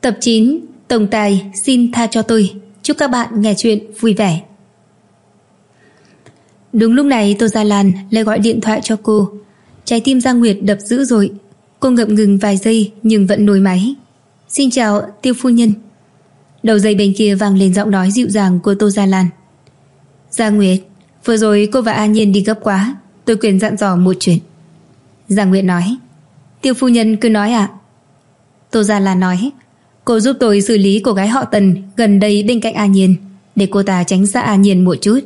Tập 9, Tổng tài xin tha cho tôi. Chúc các bạn nghe chuyện vui vẻ. Đúng lúc này Tô Gia Lan lại gọi điện thoại cho cô. Trái tim Giang Nguyệt đập dữ dội. Cô ngập ngừng vài giây nhưng vẫn nối máy. Xin chào Tiêu phu nhân. Đầu dây bên kia vang lên giọng nói dịu dàng của Tô Gia Lan. Giang Nguyệt, vừa rồi cô và A Nhiên đi gấp quá, tôi quên dặn dò một chuyện. Giang Nguyệt nói. Tiêu phu nhân cứ nói ạ. Tô Gia Lan nói. Cô giúp tôi xử lý cô gái họ Tần gần đây bên cạnh A Nhiên, để cô ta tránh xa A Nhiên một chút.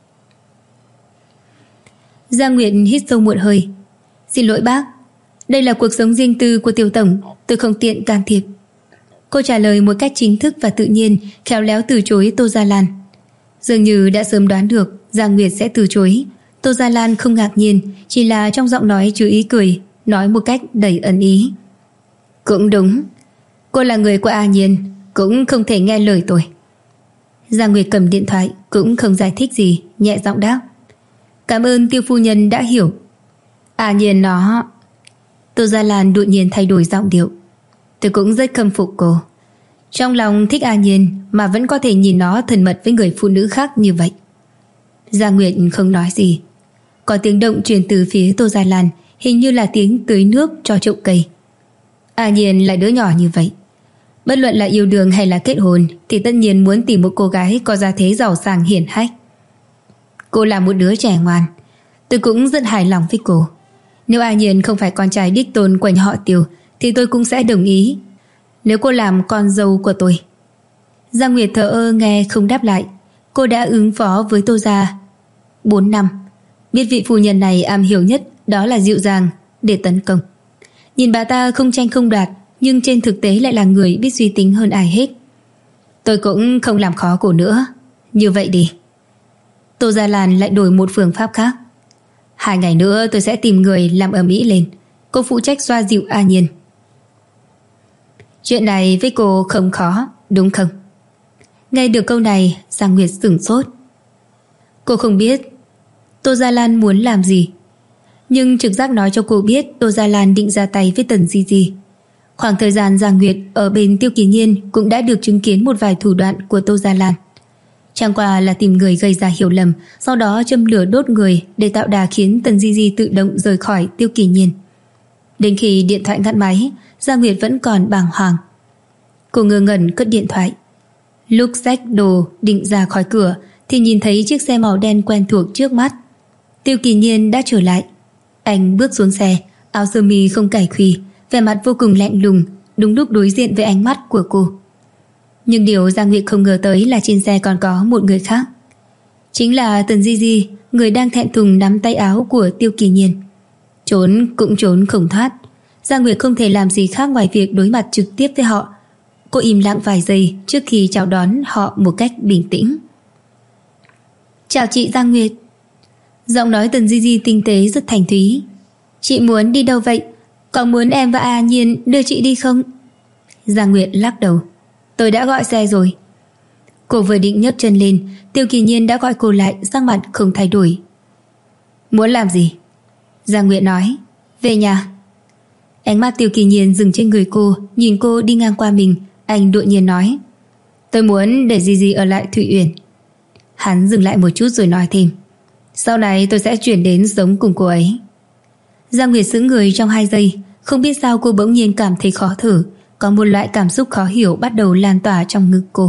Giang Nguyệt hít sâu một hơi. Xin lỗi bác, đây là cuộc sống riêng tư của Tiêu tổng, tôi không tiện can thiệp. Cô trả lời một cách chính thức và tự nhiên, khéo léo từ chối Tô Gia Lan. Dường như đã sớm đoán được Giang Nguyệt sẽ từ chối. Tô Gia Lan không ngạc nhiên, chỉ là trong giọng nói chứa ý cười, nói một cách đầy ẩn ý. Cũng đúng, cô là người của A Nhiên, cũng không thể nghe lời tôi. Giang Nguyệt cầm điện thoại, cũng không giải thích gì, nhẹ giọng đáp. Cảm ơn Tiêu phu nhân đã hiểu. A Nhiên nó... Tô Gia Lan đột nhiên thay đổi giọng điệu. Tôi cũng rất khâm phục cô. Trong lòng thích A Nhiên mà vẫn có thể nhìn nó thân mật với người phụ nữ khác như vậy. Giang Nguyệt không nói gì. Có tiếng động truyền từ phía Tô Gia Lan, hình như là tiếng tưới nước cho chậu cây. A Nhiên là đứa nhỏ như vậy. Bất luận là yêu đương hay là kết hôn thì tất nhiên muốn tìm một cô gái có gia thế giàu sang hiển hách. Cô là một đứa trẻ ngoan, tôi cũng rất hài lòng với cô. Nếu A Nhiên không phải con trai đích tôn của nhà họ Tiêu thì tôi cũng sẽ đồng ý. Nếu cô làm con dâu của tôi. Giang Nguyệt thờ ơ nghe không đáp lại. Cô đã ứng phó với Tô Gia 4 năm, biết vị phu nhân này am hiểu nhất đó là dịu dàng để tấn công. Nhìn bà ta không tranh không đoạt, nhưng trên thực tế lại là người biết suy tính hơn ai hết. Tôi cũng không làm khó cô nữa. Như vậy đi. Tô Gia Lan lại đổi một phương pháp khác. 2 ngày nữa tôi sẽ tìm người làm ầm ĩ lên. Cô phụ trách xoa dịu A Nhiên. Chuyện này với cô không khó, đúng không? Nghe được câu này, Giang Nguyệt sửng sốt. Cô không biết Tô Gia Lan muốn làm gì, nhưng trực giác nói cho cô biết Tô Gia Lan định ra tay với Tần Di Di. Khoảng thời gian Giang Nguyệt ở bên Tiêu Kỳ Nhiên cũng đã được chứng kiến một vài thủ đoạn của Tô Gia Lan. Chẳng qua là tìm người gây ra hiểu lầm, sau đó châm lửa đốt người để tạo đà khiến Tần Di Di tự động rời khỏi Tiêu Kỳ Nhiên. Đến khi điện thoại ngắt máy, Giang Nguyệt vẫn còn bàng hoàng. Cô ngơ ngẩn cất điện thoại. Lúc xách đồ định ra khỏi cửa thì nhìn thấy chiếc xe màu đen quen thuộc trước mắt. Tiêu Kỳ Nhiên đã trở lại. Anh bước xuống xe, áo sơ mi không cài khuy, vẻ mặt vô cùng lạnh lùng, đúng lúc đối diện với ánh mắt của cô. Nhưng điều Giang Nguyệt không ngờ tới là trên xe còn có một người khác. Chính là Tần Di Di, người đang thẹn thùng nắm tay áo của Tiêu Kỳ Nhiên. Trốn cũng trốn không thoát. Giang Nguyệt không thể làm gì khác ngoài việc đối mặt trực tiếp với họ. Cô im lặng vài giây trước khi chào đón họ một cách bình tĩnh. Chào chị Giang Nguyệt. Giọng nói Tần Di Di tinh tế rất thành thúy. Chị muốn đi đâu vậy? Có muốn em và A Nhiên đưa chị đi không? Giang Nguyệt lắc đầu. Tôi đã gọi xe rồi. Cô vừa định nhấc chân lên, Tiêu Kỳ Nhiên đã gọi cô lại, sắc mặt không thay đổi. Muốn làm gì? Giang Nguyệt nói. Về nhà. Ánh mắt Tiêu Kỳ Nhiên dừng trên người cô, nhìn cô đi ngang qua mình. Anh đột nhiên nói. Tôi muốn để Di Di ở lại Thụy Uyển. Hắn dừng lại một chút rồi nói thêm. Sau này tôi sẽ chuyển đến sống cùng cô ấy. Giang Nguyệt sững người trong 2 giây. Không biết sao cô bỗng nhiên cảm thấy khó thở. Có một loại cảm xúc khó hiểu bắt đầu lan tỏa trong ngực cô.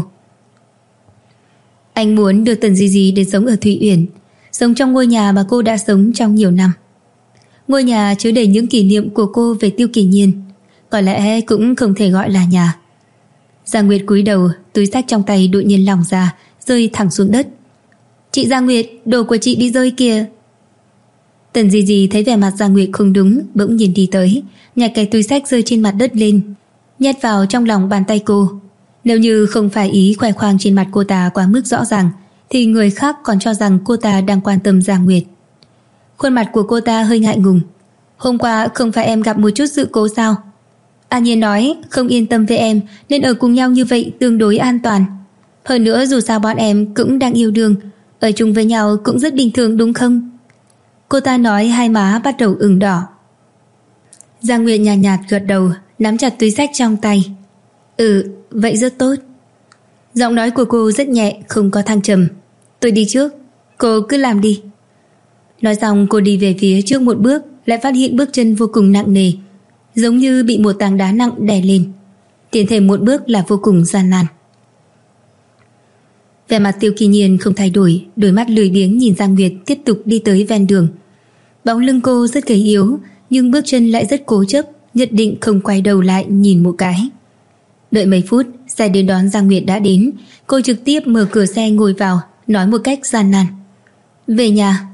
Anh muốn đưa Tần Di Di đến sống ở Thụy Uyển, sống trong ngôi nhà mà cô đã sống trong nhiều năm. Ngôi nhà chứa đầy những kỷ niệm của cô về Tiêu Kỳ Nhiên. Có lẽ cũng không thể gọi là nhà. Giang Nguyệt cúi đầu, túi xách trong tay đột nhiên lỏng ra, rơi thẳng xuống đất. Chị Giang Nguyệt, đồ của chị bị rơi kìa. Tần Di Di thấy vẻ mặt Giang Nguyệt không đúng, bỗng nhiên đi tới, nhặt cái túi xách rơi trên mặt đất lên, nhét vào trong lòng bàn tay cô. Nếu như không phải ý khoe khoang trên mặt cô ta quá mức rõ ràng thì người khác còn cho rằng cô ta đang quan tâm Giang Nguyệt. Khuôn mặt của cô ta hơi ngại ngùng. Hôm qua không phải em gặp một chút sự cố sao? A Nhiên nói không yên tâm với em nên ở cùng nhau như vậy tương đối an toàn. Hơn nữa dù sao bọn em cũng đang yêu đương, ở chung với nhau cũng rất bình thường đúng không? Cô ta nói, hai má bắt đầu ửng đỏ. Giang Nguyệt nhạt nhạt gật đầu, nắm chặt túi xách trong tay. Vậy rất tốt. Giọng nói của cô rất nhẹ, không có thăng trầm. Tôi đi trước, cô cứ làm đi. Nói xong cô đi về phía trước một bước, lại phát hiện bước chân vô cùng nặng nề, giống như bị một tảng đá nặng đè lên. Tiến thêm một bước là vô cùng gian nan. Vẻ mặt Tiêu Kỳ Nhiên không thay đổi, đôi mắt lười biếng nhìn Giang Nguyệt tiếp tục đi tới ven đường. Bóng lưng cô rất gầy yếu, nhưng bước chân lại rất cố chấp, nhất định không quay đầu lại nhìn một cái. Đợi mấy phút, xe đến đón Giang Nguyệt đã đến. Cô trực tiếp mở cửa xe ngồi vào, nói một cách gian nan: về nhà.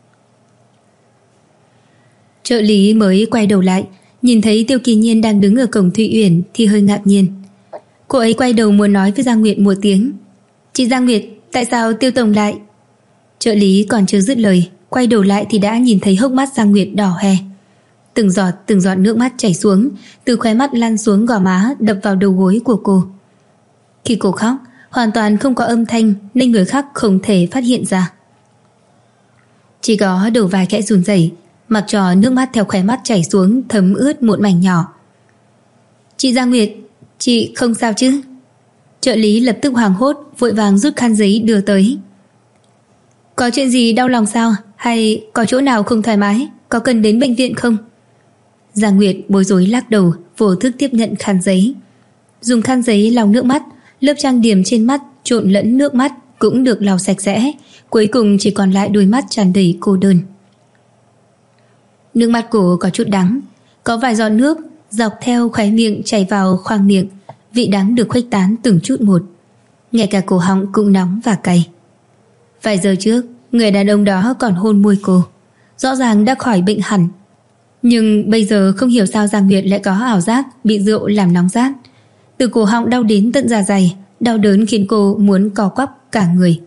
Trợ lý mới quay đầu lại, nhìn thấy Tiêu Kỳ Nhiên đang đứng ở cổng Thụy Uyển thì hơi ngạc nhiên. Cô ấy quay đầu muốn nói với Giang Nguyệt một tiếng: chị Giang Nguyệt, tại sao Tiêu tổng lại? Trợ lý còn chưa dứt lời, quay đầu lại thì đã nhìn thấy hốc mắt Giang Nguyệt đỏ hoe. Từng giọt nước mắt chảy xuống, từ khóe mắt lăn xuống gò má, đập vào đầu gối của cô. Khi cô khóc, hoàn toàn không có âm thanh nên người khác không thể phát hiện ra. Chỉ có đầu vai khẽ run rẩy, mặc cho nước mắt theo khóe mắt chảy xuống thấm ướt một mảnh nhỏ. Chị Giang Nguyệt, chị không sao chứ? Trợ lý lập tức hoảng hốt, vội vàng rút khăn giấy đưa tới. Có chuyện gì đau lòng sao? Hay có chỗ nào không thoải mái? Có cần đến bệnh viện không? Giang Nguyệt bối rối lắc đầu, vô thức tiếp nhận khăn giấy. Dùng khăn giấy lau nước mắt, lớp trang điểm trên mắt trộn lẫn nước mắt cũng được lau sạch sẽ. Cuối cùng chỉ còn lại đôi mắt tràn đầy cô đơn. Nước mắt cô có chút đắng, có vài giọt nước dọc theo khóe miệng chảy vào khoang miệng, vị đắng được khuếch tán từng chút một. Ngay cả cổ họng cũng nóng và cay. Vài giờ trước, người đàn ông đó còn hôn môi cô, rõ ràng đã khỏi bệnh hẳn. Nhưng bây giờ không hiểu sao Giang Nguyệt lại có ảo giác bị rượu làm nóng rát. Từ cổ họng đau đến tận dạ dày, đau đớn khiến cô muốn co quắp cả người.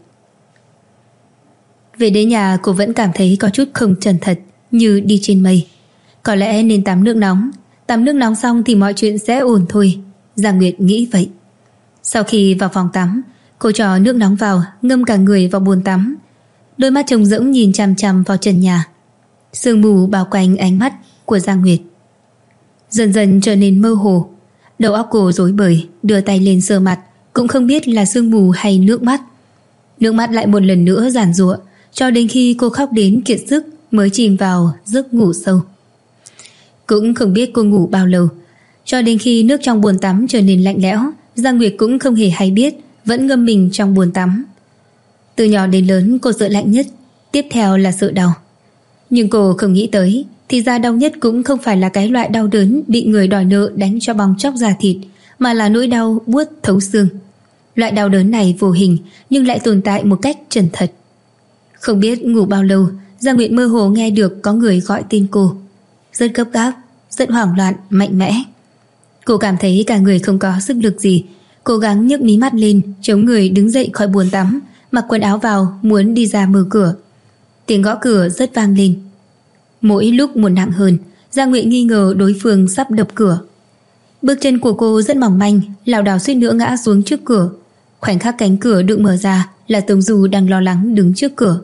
Về đến nhà cô vẫn cảm thấy có chút không chân thật, như đi trên mây. Có lẽ nên tắm nước nóng. Tắm nước nóng xong thì mọi chuyện sẽ ổn thôi, Giang Nguyệt nghĩ vậy. Sau khi vào phòng tắm, cô cho nước nóng vào, ngâm cả người vào bồn tắm. Đôi mắt trống rỗng nhìn chằm chằm vào trần nhà. Sương mù bao quanh ánh mắt của Giang Nguyệt. Dần dần trở nên mơ hồ. Đầu óc cô rối bời, đưa tay lên sờ mặt, cũng không biết là sương mù hay nước mắt. Nước mắt lại một lần nữa giàn giụa, cho đến khi cô khóc đến kiệt sức mới chìm vào giấc ngủ sâu. Cũng không biết cô ngủ bao lâu, cho đến khi nước trong bồn tắm trở nên lạnh lẽo, Giang Nguyệt cũng không hề hay biết, vẫn ngâm mình trong bồn tắm. Từ nhỏ đến lớn cô sợ lạnh nhất, tiếp theo là sợ đau. Nhưng cô không nghĩ tới, thì ra đau nhất cũng không phải là cái loại đau đớn bị người đòi nợ đánh cho bong tróc da thịt, mà là nỗi đau buốt thấu xương. Loại đau đớn này vô hình nhưng lại tồn tại một cách chân thật. Không biết ngủ bao lâu, Giang Nguyệt mơ hồ nghe được có người gọi tên cô. Rất gấp gáp, rất hoảng loạn, mạnh mẽ. Cô cảm thấy cả người không có sức lực gì, cố gắng nhấc mí mắt lên, chống người đứng dậy khỏi bồn tắm, mặc quần áo vào, muốn đi ra mở cửa. Tiếng gõ cửa rất vang lên. Mỗi lúc một nặng hơn, Giang Nguyệt nghi ngờ đối phương sắp đập cửa. Bước chân của cô rất mỏng manh, lảo đảo suýt nữa ngã xuống trước cửa. Khoảnh khắc cánh cửa được mở ra là Tống Du đang lo lắng đứng trước cửa.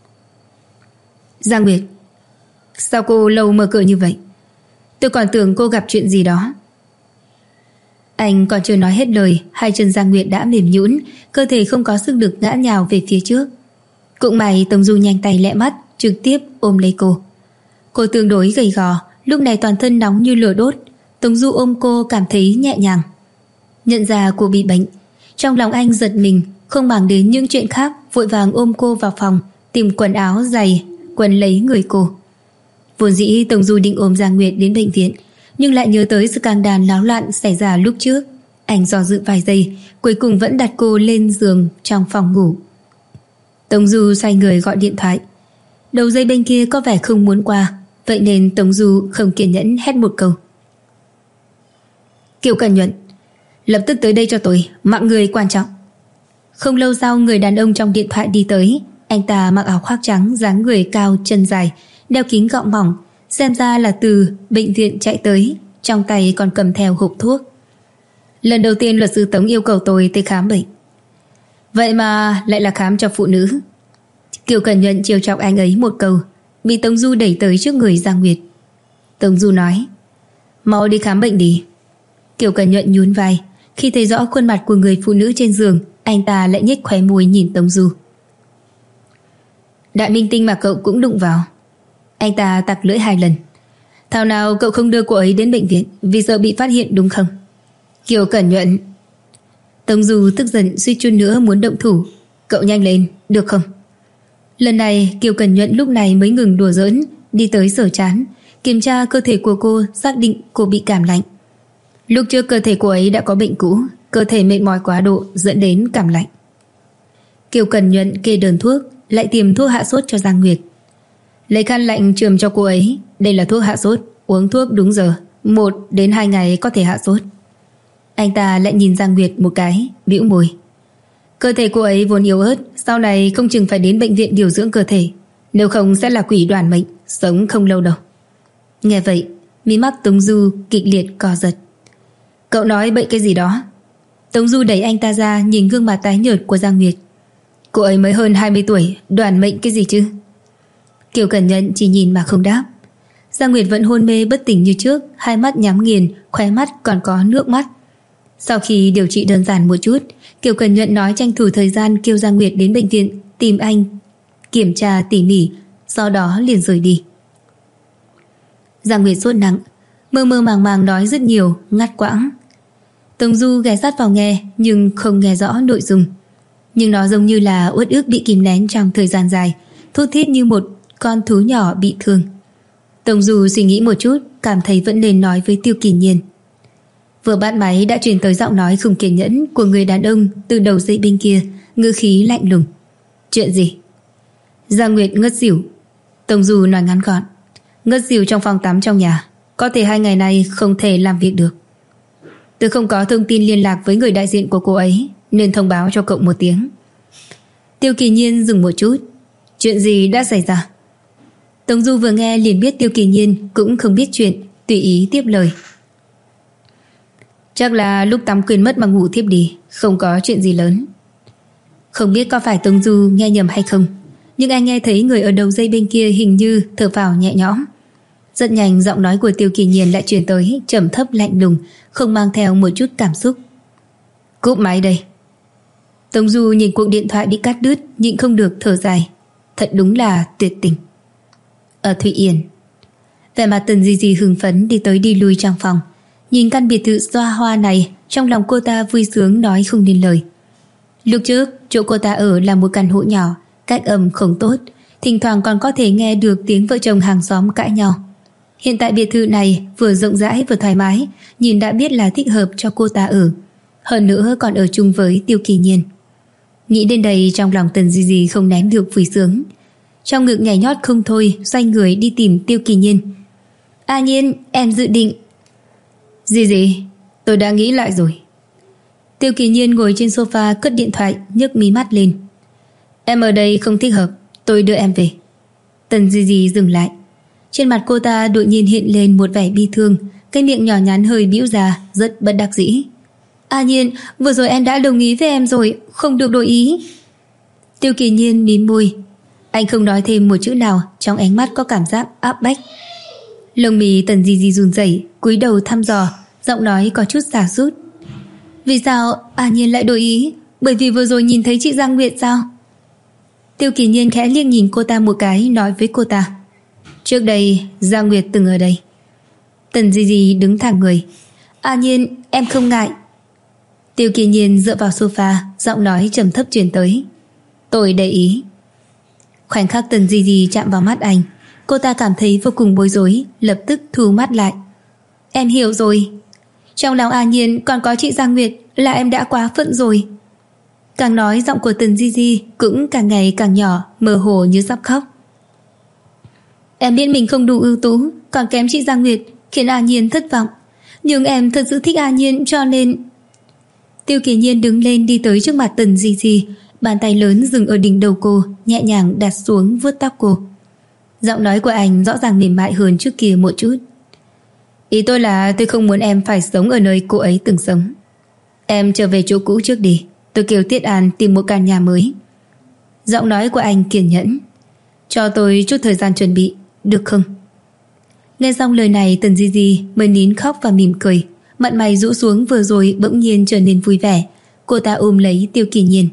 Giang Nguyệt, sao cô lâu mở cửa như vậy? Tôi còn tưởng cô gặp chuyện gì đó. Anh còn chưa nói hết lời, hai chân Giang Nguyệt đã mềm nhũn, cơ thể không có sức lực ngã nhào về phía trước. Cũng may Tống Du nhanh tay lẹ mắt, trực tiếp ôm lấy cô. Cô tương đối gầy gò, lúc này toàn thân nóng như lửa đốt. Tống Du ôm cô cảm thấy nhẹ nhàng. Nhận ra cô bị bệnh, trong lòng anh giật mình, không màng đến những chuyện khác, vội vàng ôm cô vào phòng, tìm quần áo giày quần lấy người cô. Vốn dĩ Tống Du định ôm Giang Nguyệt đến bệnh viện, nhưng lại nhớ tới sự càng đàn náo loạn xảy ra lúc trước. Anh do dự vài giây, cuối cùng vẫn đặt cô lên giường trong phòng ngủ. Tống Du xoay người gọi điện thoại. Đầu dây bên kia có vẻ không muốn qua, vậy nên Tống Du không kiên nhẫn hét một câu. Kiều Cẩn Nhuận, lập tức tới đây cho tôi, mạng người quan trọng. Không lâu sau, người đàn ông trong điện thoại đi tới. Anh ta mặc áo khoác trắng, dáng người cao, chân dài, đeo kính gọng mỏng, xem ra là từ bệnh viện chạy tới, trong tay còn cầm theo hộp thuốc. Lần đầu tiên luật sư Tống yêu cầu tôi tới khám bệnh. Vậy mà lại là khám cho phụ nữ. Kiều Cẩn Nhuận trêu chọc anh ấy một câu, bị Tống Du đẩy tới trước người Giang Nguyệt. Tống Du nói, mau đi khám bệnh đi. Kiều Cẩn Nhuận nhún vai, Khi thấy rõ khuôn mặt của người phụ nữ trên giường, anh ta lại nhếch khóe môi nhìn Tống Du. Đại minh tinh mà cậu cũng đụng vào. Anh ta tặc lưỡi 2 lần. Thảo nào cậu không đưa cô ấy đến bệnh viện vì sợ bị phát hiện đúng không? Kiều Cẩn Nhuận. Tống Du tức giận suýt chút nữa muốn động thủ. Cậu nhanh lên, được không? Lần này Kiều Cẩn Nhuận lúc này mới ngừng đùa giỡn, đi tới Sở Trán, kiểm tra cơ thể của cô, xác định cô bị cảm lạnh. Lúc trước cơ thể cô ấy đã có bệnh cũ, cơ thể mệt mỏi quá độ dẫn đến cảm lạnh. Kiều Cẩn Nhuận kê đơn thuốc, lại tìm thuốc hạ sốt cho Giang Nguyệt. Lấy khăn lạnh chườm cho cô ấy. Đây là thuốc hạ sốt, uống thuốc đúng giờ, 1 đến 2 ngày có thể hạ sốt. Anh ta lại nhìn Giang Nguyệt một cái, bĩu môi. Cơ thể cô ấy vốn yếu ớt, sau này không chừng phải đến bệnh viện điều dưỡng cơ thể, nếu không sẽ là quỷ đoàn mệnh, sống không lâu đâu. Nghe vậy, mí mắt Tống Du kịch liệt co giật. Cậu nói bậy cái gì đó? Tống Du đẩy anh ta ra, nhìn gương mặt tái nhợt của Giang Nguyệt. Cô ấy mới hơn 20 tuổi, đoàn mệnh cái gì chứ? Kiều Cẩn Nhuận chỉ nhìn mà không đáp. Giang Nguyệt vẫn hôn mê bất tỉnh như trước, hai mắt nhắm nghiền, khóe mắt còn có nước mắt. Sau khi điều trị đơn giản một chút, Kiều Cẩn Nhuận nói tranh thủ thời gian kêu Giang Nguyệt đến bệnh viện tìm anh kiểm tra tỉ mỉ, sau đó liền rời đi. Giang Nguyệt sốt nặng, mơ mơ màng màng nói rất nhiều, ngắt quãng. Tống Du ghé sát vào nghe nhưng không nghe rõ nội dung. Nhưng nó giống như là uất ức bị kìm nén trong thời gian dài, thút thít như một con thú nhỏ bị thương. Tống Du suy nghĩ một chút, cảm thấy vẫn nên nói với Tiêu Kỳ Nhiên. Vừa bắt máy đã truyền tới giọng nói không kiên nhẫn của người đàn ông từ đầu dây bên kia, ngữ khí lạnh lùng. Chuyện gì? Giang Nguyệt ngất xỉu. Tống Du nói ngắn gọn. Ngất xỉu trong phòng tắm trong nhà, có thể 2 ngày nay không thể làm việc được. Tôi không có thông tin liên lạc với người đại diện của cô ấy, nên thông báo cho cậu một tiếng. Tiêu Kỳ Nhiên dừng một chút. Chuyện gì đã xảy ra? Tống Du vừa nghe liền biết Tiêu Kỳ Nhiên cũng không biết chuyện, tùy ý tiếp lời. Chắc là lúc tắm quên mất mà ngủ thiếp đi, không có chuyện gì lớn. Không biết có phải Tống Du nghe nhầm hay không, nhưng anh nghe thấy người ở đầu dây bên kia hình như thở phào nhẹ nhõm. Rất nhanh giọng nói của Tiêu Kỳ Nhiên lại truyền tới, trầm thấp lạnh lùng, không mang theo một chút cảm xúc. Cúp máy đây. Tống Du nhìn cuộc điện thoại bị cắt đứt, nhịn không được thở dài. Thật đúng là tuyệt tình. Ở Thụy Yên, vẻ mặt Tần Di Di hưng phấn đi tới đi lui trong phòng. Nhìn căn biệt thự xoa hoa này, trong lòng cô ta vui sướng nói không nên lời. Lúc trước, chỗ cô ta ở là một căn hộ nhỏ, cách âm không tốt, thỉnh thoảng còn có thể nghe được tiếng vợ chồng hàng xóm cãi nhau. Hiện tại biệt thự này vừa rộng rãi vừa thoải mái, nhìn đã biết là thích hợp cho cô ta ở. Hơn nữa còn ở chung với Tiêu Kỳ Nhiên. Nghĩ đến đây trong lòng Tần Di Di không nén được vui sướng. Trong ngực nhảy nhót không thôi, xoay người đi tìm Tiêu Kỳ Nhiên. A Nhiên, em dự định. Gì, tôi đã nghĩ lại rồi. Tiêu Kỳ Nhiên ngồi trên sofa cất điện thoại, nhấc mí mắt lên. Em ở đây không thích hợp, tôi đưa em về. Tần Di Di dừng lại. Trên mặt cô ta đột nhiên hiện lên một vẻ bi thương, cái miệng nhỏ nhắn hơi bĩu ra, rất bất đắc dĩ. A Nhiên, vừa rồi em đã đồng ý với em rồi, không được đổi ý. Tiêu Kỳ Nhiên mím môi. Anh không nói thêm một chữ nào, trong ánh mắt có cảm giác áp bách. Lông mì Tần Di Di run rẩy, cúi đầu thăm dò, giọng nói có chút xả sút. Vì sao A Nhiên lại đổi ý? Bởi vì vừa rồi nhìn thấy chị Giang Nguyệt sao? Tiêu Kỳ Nhiên khẽ liếc nhìn cô ta một cái, nói với cô ta. Trước đây Giang Nguyệt từng ở đây. Tần Di Di đứng thẳng người. A Nhiên, em không ngại. Tiêu Kỳ Nhiên dựa vào sofa, giọng nói trầm thấp truyền tới. Tôi để ý. Khoảnh khắc Tần Di Di chạm vào mắt anh, cô ta cảm thấy vô cùng bối rối, lập tức thu mắt lại. Em hiểu rồi. Trong lòng A Nhiên còn có chị Giang Nguyệt là em đã quá phận rồi. Càng nói giọng của Tần Di Di cũng càng ngày càng nhỏ, mơ hồ như sắp khóc. Em biết mình không đủ ưu tú, còn kém chị Giang Nguyệt, khiến A Nhiên thất vọng. Nhưng em thật sự thích A Nhiên cho nên... Tiêu Kỳ Nhiên đứng lên đi tới trước mặt Tần Di Di, bàn tay lớn dừng ở đỉnh đầu cô, nhẹ nhàng đặt xuống vuốt tóc cô. Giọng nói của anh rõ ràng mềm mại hơn trước kia một chút. Ý tôi là tôi không muốn em phải sống ở nơi cô ấy từng sống. Em trở về chỗ cũ trước đi, tôi kêu Tiết An tìm một căn nhà mới. Giọng nói của anh kiên nhẫn. Cho tôi chút thời gian chuẩn bị, được không? Nghe xong lời này Tần Di Di mới nín khóc và mỉm cười, mặt mày rũ xuống vừa rồi bỗng nhiên trở nên vui vẻ. Cô ta ôm lấy Tiêu Kỳ Nhiên.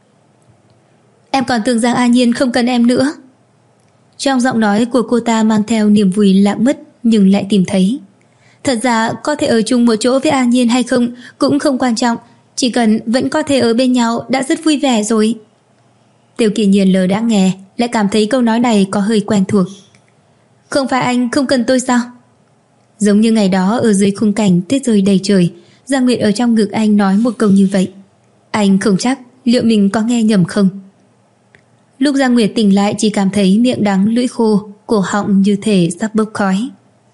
Em còn tưởng rằng A Nhiên không cần em nữa. Trong giọng nói của cô ta mang theo niềm vui lãng mất nhưng lại tìm thấy. Thật ra có thể ở chung một chỗ với A Nhiên hay không cũng không quan trọng, chỉ cần vẫn có thể ở bên nhau đã rất vui vẻ rồi. Tiêu Kỳ Nhiên lờ đã nghe, lại cảm thấy câu nói này có hơi quen thuộc. Không phải anh không cần tôi sao? Giống như ngày đó ở dưới khung cảnh tuyết rơi đầy trời, Giang Nguyệt ở trong ngực anh nói một câu như vậy. Anh không chắc liệu mình có nghe nhầm không. Lúc Giang Nguyệt tỉnh lại chỉ cảm thấy miệng đắng lưỡi khô, cổ họng như thể sắp bốc khói.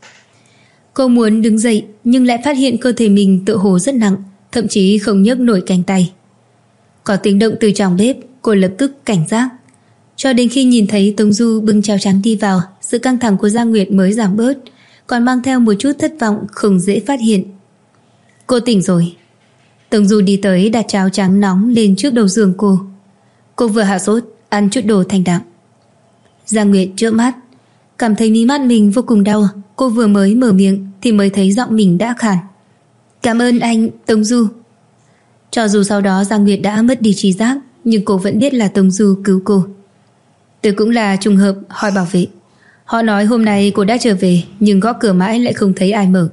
Cô muốn đứng dậy nhưng lại phát hiện cơ thể mình tựa hồ rất nặng, thậm chí không nhấc nổi cánh tay. Có tiếng động từ trong bếp, cô lập tức cảnh giác. Cho đến khi nhìn thấy Tống Du bưng cháo trắng đi vào, sự căng thẳng của Giang Nguyệt mới giảm bớt, còn mang theo một chút thất vọng không dễ phát hiện. Cô tỉnh rồi. Tống Du đi tới đặt cháo trắng nóng lên trước đầu giường cô. Cô vừa hạ sốt, ăn chút đồ thanh đạm. Giang Nguyệt trợn mắt, cảm thấy mí mắt mình vô cùng đau. Cô vừa mới mở miệng thì mới thấy giọng mình đã khàn. Cảm ơn anh, Tống Du. Cho dù sau đó Giang Nguyệt đã mất đi trí giác, nhưng cô vẫn biết là Tống Du cứu cô. Tôi cũng là trùng hợp hỏi bảo vệ. Họ nói hôm nay cô đã trở về, nhưng gõ cửa mãi lại không thấy ai mở.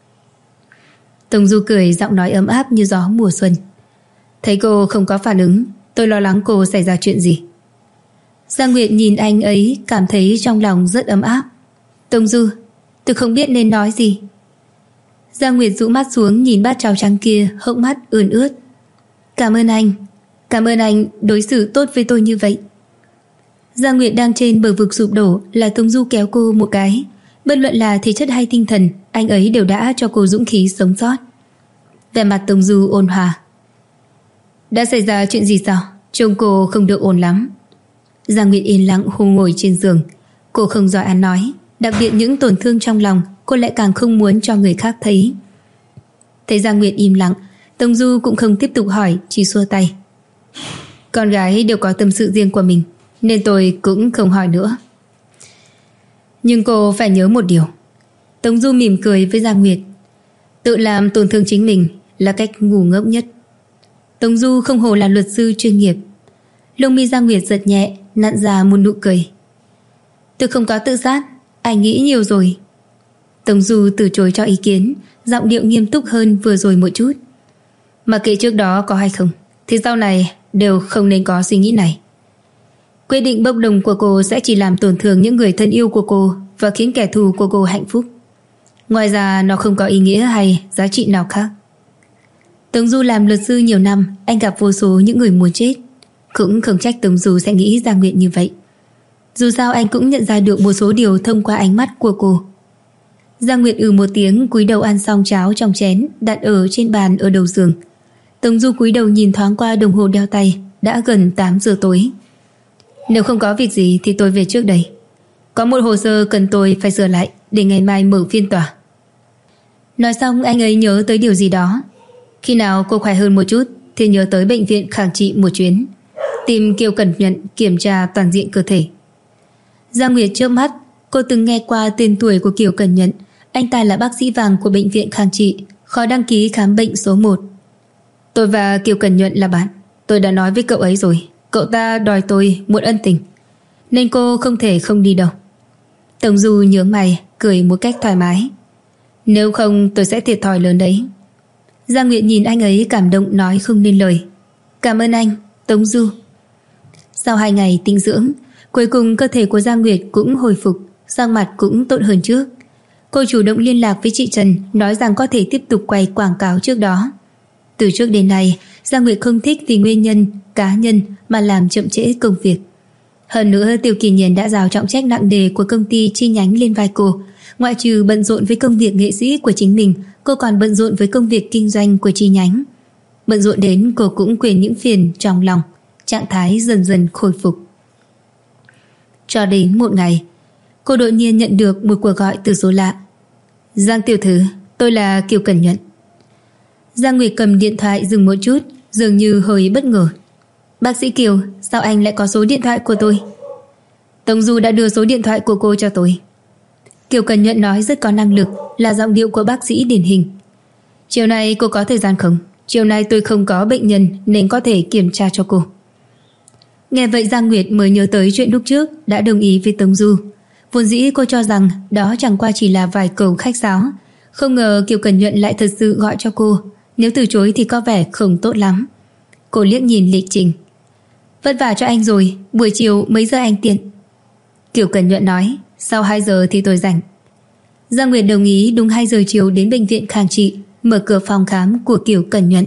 Tống Du cười, giọng nói ấm áp như gió mùa xuân. Thấy cô không có phản ứng, tôi lo lắng cô xảy ra chuyện gì. Giang Nguyệt nhìn anh ấy, cảm thấy trong lòng rất ấm áp. Tống Du, tôi không biết nên nói gì. Giang Nguyệt rũ mắt xuống nhìn bát cháo trắng kia, hốc mắt ươn ướt. Cảm ơn anh đối xử tốt với tôi như vậy. Giang Nguyệt đang trên bờ vực sụp đổ là Tống Du kéo cô một cái. Bất luận là thể chất hay tinh thần, anh ấy đều đã cho cô dũng khí sống sót. Vẻ mặt Tống Du ôn hòa. Đã xảy ra chuyện gì sao? Trông cô không được ổn lắm. Giang Nguyệt yên lặng hù ngồi trên giường. Cô không giỏi ăn nói, đặc biệt những tổn thương trong lòng cô lại càng không muốn cho người khác thấy. Thấy Giang Nguyệt im lặng, Tống Du cũng không tiếp tục hỏi, chỉ xua tay. Con gái đều có tâm sự riêng của mình, nên tôi cũng không hỏi nữa. Nhưng cô phải nhớ một điều. Tống Du mỉm cười với Giang Nguyệt. Tự làm tổn thương chính mình là cách ngu ngốc nhất. Tống Du không hổ là luật sư chuyên nghiệp. Lông mi Giang Nguyệt giật nhẹ, nặn ra một nụ cười. Tôi không có tự sát, anh nghĩ nhiều rồi. Tống Du từ chối cho ý kiến, giọng điệu nghiêm túc hơn vừa rồi một chút. Mà kệ trước đó có hay không, thì sau này đều không nên có suy nghĩ này. Quyết định bốc đồng của cô sẽ chỉ làm tổn thương những người thân yêu của cô và khiến kẻ thù của cô hạnh phúc. Ngoài ra nó không có ý nghĩa hay giá trị nào khác. Tống Du làm luật sư nhiều năm, anh gặp vô số những người muốn chết. Cũng không trách Tống Du sẽ nghĩ Giang Nguyệt như vậy. Dù sao anh cũng nhận ra được một số điều thông qua ánh mắt của cô. Giang Nguyệt một tiếng, cúi đầu ăn xong cháo trong chén đặt ở trên bàn ở đầu giường. Tống Du cúi đầu nhìn thoáng qua đồng hồ đeo tay, đã gần 8 giờ tối. Nếu không có việc gì thì tôi về trước đây. Có một hồ sơ cần tôi phải sửa lại để ngày mai mở phiên tòa. Nói xong anh ấy nhớ tới điều gì đó. Khi nào cô khỏe hơn một chút thì nhớ tới bệnh viện Khang Trị một chuyến, tìm Kiều Cẩn Nhuận kiểm tra toàn diện cơ thể. Giang Nguyệt chớp mắt. Cô từng nghe qua tên tuổi của Kiều Cẩn Nhuận. Anh ta là bác sĩ vàng của bệnh viện Khang Trị, khó đăng ký khám bệnh số 1. Tôi và Kiều Cẩn Nhuận là bạn. Tôi đã nói với cậu ấy rồi, cậu ta đòi tôi một ân tình, nên cô không thể không đi đâu. Tống Du nhướng mày, cười một cách thoải mái. Nếu không tôi sẽ thiệt thòi lớn đấy. Giang Nguyệt nhìn anh ấy cảm động nói không nên lời. Cảm ơn anh, Tống Du. Sau 2 ngày tĩnh dưỡng, cuối cùng cơ thể của Giang Nguyệt cũng hồi phục, sang mặt cũng tốt hơn trước. Cô chủ động liên lạc với chị Trần, nói rằng có thể tiếp tục quay quảng cáo trước đó. Từ trước đến nay, Giang Nguyệt không thích vì nguyên nhân cá nhân mà làm chậm trễ công việc. Hơn nữa, Tiêu Kỳ Nhiên đã giao trọng trách nặng nề của công ty chi nhánh lên vai cô. Ngoại trừ bận rộn với công việc nghệ sĩ của chính mình, cô còn bận rộn với công việc kinh doanh của chi nhánh. Bận rộn đến cô cũng quên những phiền trong lòng, trạng thái dần dần khôi phục. Cho đến một ngày, cô đột nhiên nhận được một cuộc gọi từ số lạ. Giang tiểu thư, tôi là Kiều Cẩn Nhuận. Giang Nguyệt cầm điện thoại dừng một chút, dường như hơi bất ngờ. Bác sĩ Kiều, sao anh lại có số điện thoại của tôi? Tống Du đã đưa số điện thoại của cô cho tôi. Kiều Cẩn Nhuận nói rất có năng lực, là giọng điệu của bác sĩ điển hình. Chiều nay cô có thời gian không? Chiều nay tôi không có bệnh nhân nên có thể kiểm tra cho cô. Nghe vậy Giang Nguyệt mới nhớ tới chuyện lúc trước đã đồng ý với Tống Du. Vốn dĩ cô cho rằng đó chẳng qua chỉ là vài câu khách sáo, không ngờ Kiều Cẩn Nhuận lại thật sự gọi cho cô. Nếu từ chối thì có vẻ không tốt lắm. Cô liếc nhìn lịch trình. Vất vả cho anh rồi, buổi chiều mấy giờ anh tiện? Kiều Cẩn Nhuận nói, sau 2 giờ thì tôi rảnh. Giang Nguyệt đồng ý đúng 2 giờ chiều đến bệnh viện Khang Trị, mở cửa phòng khám của Kiều Cẩn Nhuận.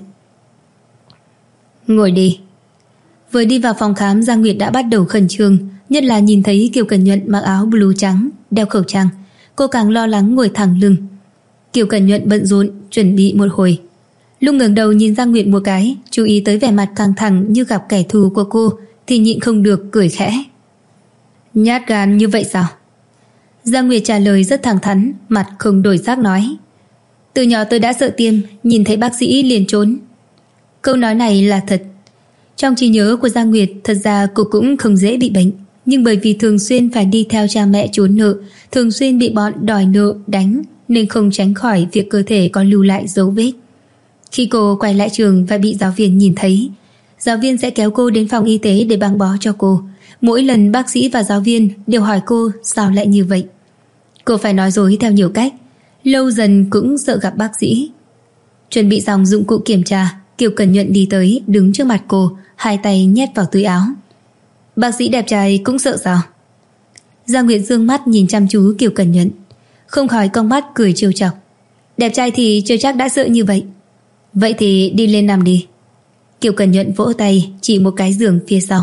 Ngồi đi. Vừa đi vào phòng khám, Giang Nguyệt đã bắt đầu khẩn trương, nhất là nhìn thấy Kiều Cẩn Nhuận mặc áo blue trắng, đeo khẩu trang, cô càng lo lắng ngồi thẳng lưng. Kiều Cẩn Nhuận bận rộn chuẩn bị một hồi. Lúc ngẩng đầu nhìn Giang Nguyệt một cái, chú ý tới vẻ mặt căng thẳng như gặp kẻ thù của cô, thì nhịn không được cười khẽ. Nhát gan như vậy sao? Giang Nguyệt trả lời rất thẳng thắn, mặt không đổi sắc nói. Từ nhỏ tôi đã sợ tiêm, nhìn thấy bác sĩ liền trốn. Câu nói này là thật. Trong trí nhớ của Giang Nguyệt, thật ra cô cũng không dễ bị bệnh, nhưng bởi vì thường xuyên phải đi theo cha mẹ trốn nợ, thường xuyên bị bọn đòi nợ đánh, nên không tránh khỏi việc cơ thể có lưu lại dấu vết. Khi cô quay lại trường và bị giáo viên nhìn thấy, giáo viên sẽ kéo cô đến phòng y tế để băng bó cho cô. Mỗi lần bác sĩ và giáo viên đều hỏi cô sao lại như vậy. Cô phải nói dối theo nhiều cách, lâu dần cũng sợ gặp bác sĩ. Chuẩn bị xong dụng cụ kiểm tra, Kiều Cẩn Nhuận đi tới, đứng trước mặt cô, hai tay nhét vào túi áo. Bác sĩ đẹp trai cũng sợ sao? Giang Nguyệt dương mắt nhìn chăm chú Kiều Cẩn Nhuận, không khỏi cong mắt cười trêu chọc. Đẹp trai thì chưa chắc đã sợ như vậy. Vậy thì đi lên nằm đi. Kiều Cẩn Nhuận vỗ tay chỉ một cái giường phía sau.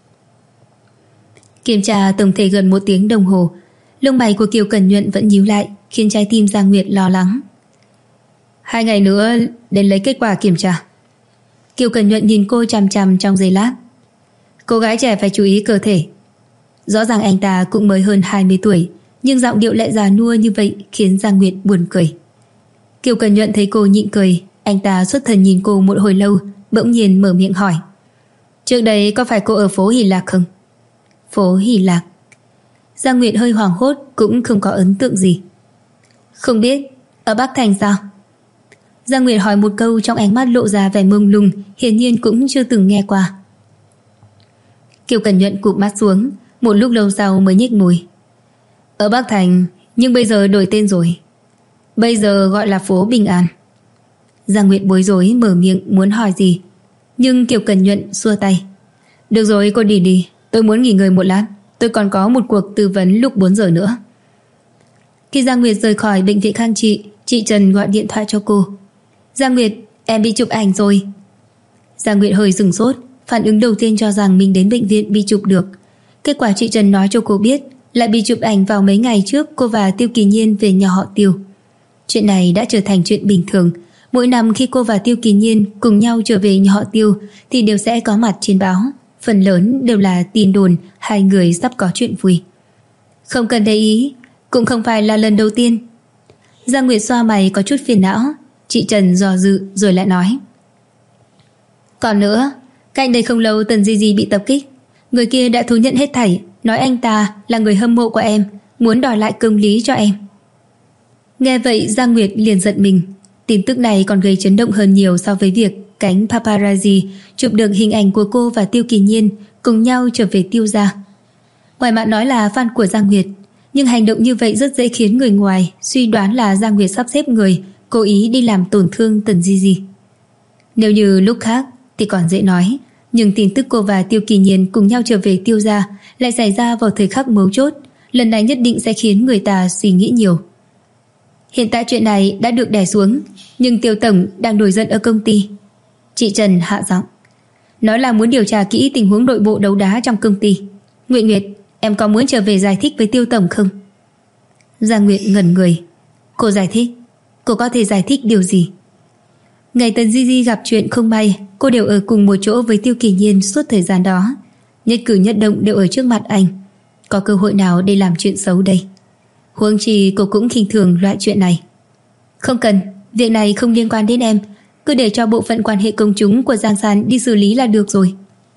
Kiểm tra tổng thể gần 1 tiếng đồng hồ. Lông mày của Kiều Cẩn Nhuận vẫn nhíu lại, khiến trái tim Giang Nguyệt lo lắng. 2 ngày nữa đến lấy kết quả kiểm tra. Kiều Cẩn Nhuận nhìn cô chằm chằm trong giây lát. Cô gái trẻ phải chú ý cơ thể. Rõ ràng anh ta cũng mới hơn 20 tuổi, nhưng giọng điệu lại già nua như vậy khiến Giang Nguyệt buồn cười. Kiều Cẩn Nhuận thấy cô nhịn cười, anh ta xuất thần nhìn cô một hồi lâu, bỗng nhiên mở miệng hỏi. Trước đây có phải cô ở phố Hỷ Lạc không? Phố Hỷ Lạc? Giang Nguyệt hơi hoảng hốt, cũng không có ấn tượng gì. Không biết, ở Bắc Thành sao? Giang Nguyệt hỏi một câu trong ánh mắt lộ ra vẻ mông lung, hiển nhiên cũng chưa từng nghe qua. Kiều Cẩn Nhuận cụp mắt xuống, một lúc lâu sau mới nhếch môi. Ở Bắc Thành, nhưng bây giờ đổi tên rồi. Bây giờ gọi là phố Bình An. Giang Nguyệt bối rối mở miệng muốn hỏi gì, nhưng Kiều Cẩn Nhuận xua tay. Được rồi, cô đi đi, tôi muốn nghỉ ngơi một lát, tôi còn có một cuộc tư vấn lúc 4 giờ nữa. Khi Giang Nguyệt rời khỏi bệnh viện Khang Trị, chị Trần gọi điện thoại cho cô. Giang Nguyệt, em bị chụp ảnh rồi. Giang Nguyệt hơi sửng sốt, phản ứng đầu tiên cho rằng mình đến bệnh viện bị chụp được. Kết quả chị Trần nói cho cô biết lại bị chụp ảnh vào mấy ngày trước cô và Tiêu Kỳ Nhiên về nhà họ Tiêu. Chuyện này đã trở thành chuyện bình thường. Mỗi năm khi cô và Tiêu Kỳ Nhiên cùng nhau trở về nhà họ Tiêu thì đều sẽ có mặt trên báo. Phần lớn đều là tin đồn hai người sắp có chuyện vui. Không cần để ý, cũng không phải là lần đầu tiên. Giang Nguyệt xoa mày có chút phiền não. Chị Trần do dự rồi lại nói. Còn nữa, cách đây không lâu Tần Di Di bị tập kích. Người kia đã thú nhận hết thảy, nói anh ta là người hâm mộ của em, muốn đòi lại công lý cho em. Nghe vậy Giang Nguyệt liền giận mình. Tin tức này còn gây chấn động hơn nhiều so với việc cánh paparazzi chụp được hình ảnh của cô và Tiêu Kỳ Nhiên cùng nhau trở về Tiêu gia. Ngoài mặt nói là fan của Giang Nguyệt, nhưng hành động như vậy rất dễ khiến người ngoài suy đoán là Giang Nguyệt sắp xếp người cố ý đi làm tổn thương Tần Di Di. Nếu như lúc khác thì còn dễ nói, nhưng tin tức cô và Tiêu Kỳ Nhiên cùng nhau trở về Tiêu gia lại xảy ra vào thời khắc mấu chốt, lần này nhất định sẽ khiến người ta suy nghĩ nhiều. Hiện tại chuyện này đã được đè xuống, nhưng Tiêu tổng đang nổi giận ở công ty. Chị Trần hạ giọng, nói là muốn điều tra kỹ tình huống nội bộ đấu đá trong công ty. Nguyệt Nguyệt, em có muốn trở về giải thích với Tiêu tổng không? Giang Nguyệt ngẩn người. Cô giải thích? Cô có thể giải thích điều gì? Ngày Tần Di Di gặp chuyện không may, cô đều ở cùng một chỗ với Tiêu Kỳ Nhiên suốt thời gian đó. Nhất cử nhất động đều ở trước mặt anh. Có cơ hội nào để làm chuyện xấu đây? Huống chi cô cũng khinh thường loại chuyện này. Không cần, việc này không liên quan đến em, cứ để cho bộ phận quan hệ công chúng của Giang San đi xử lý là được rồi.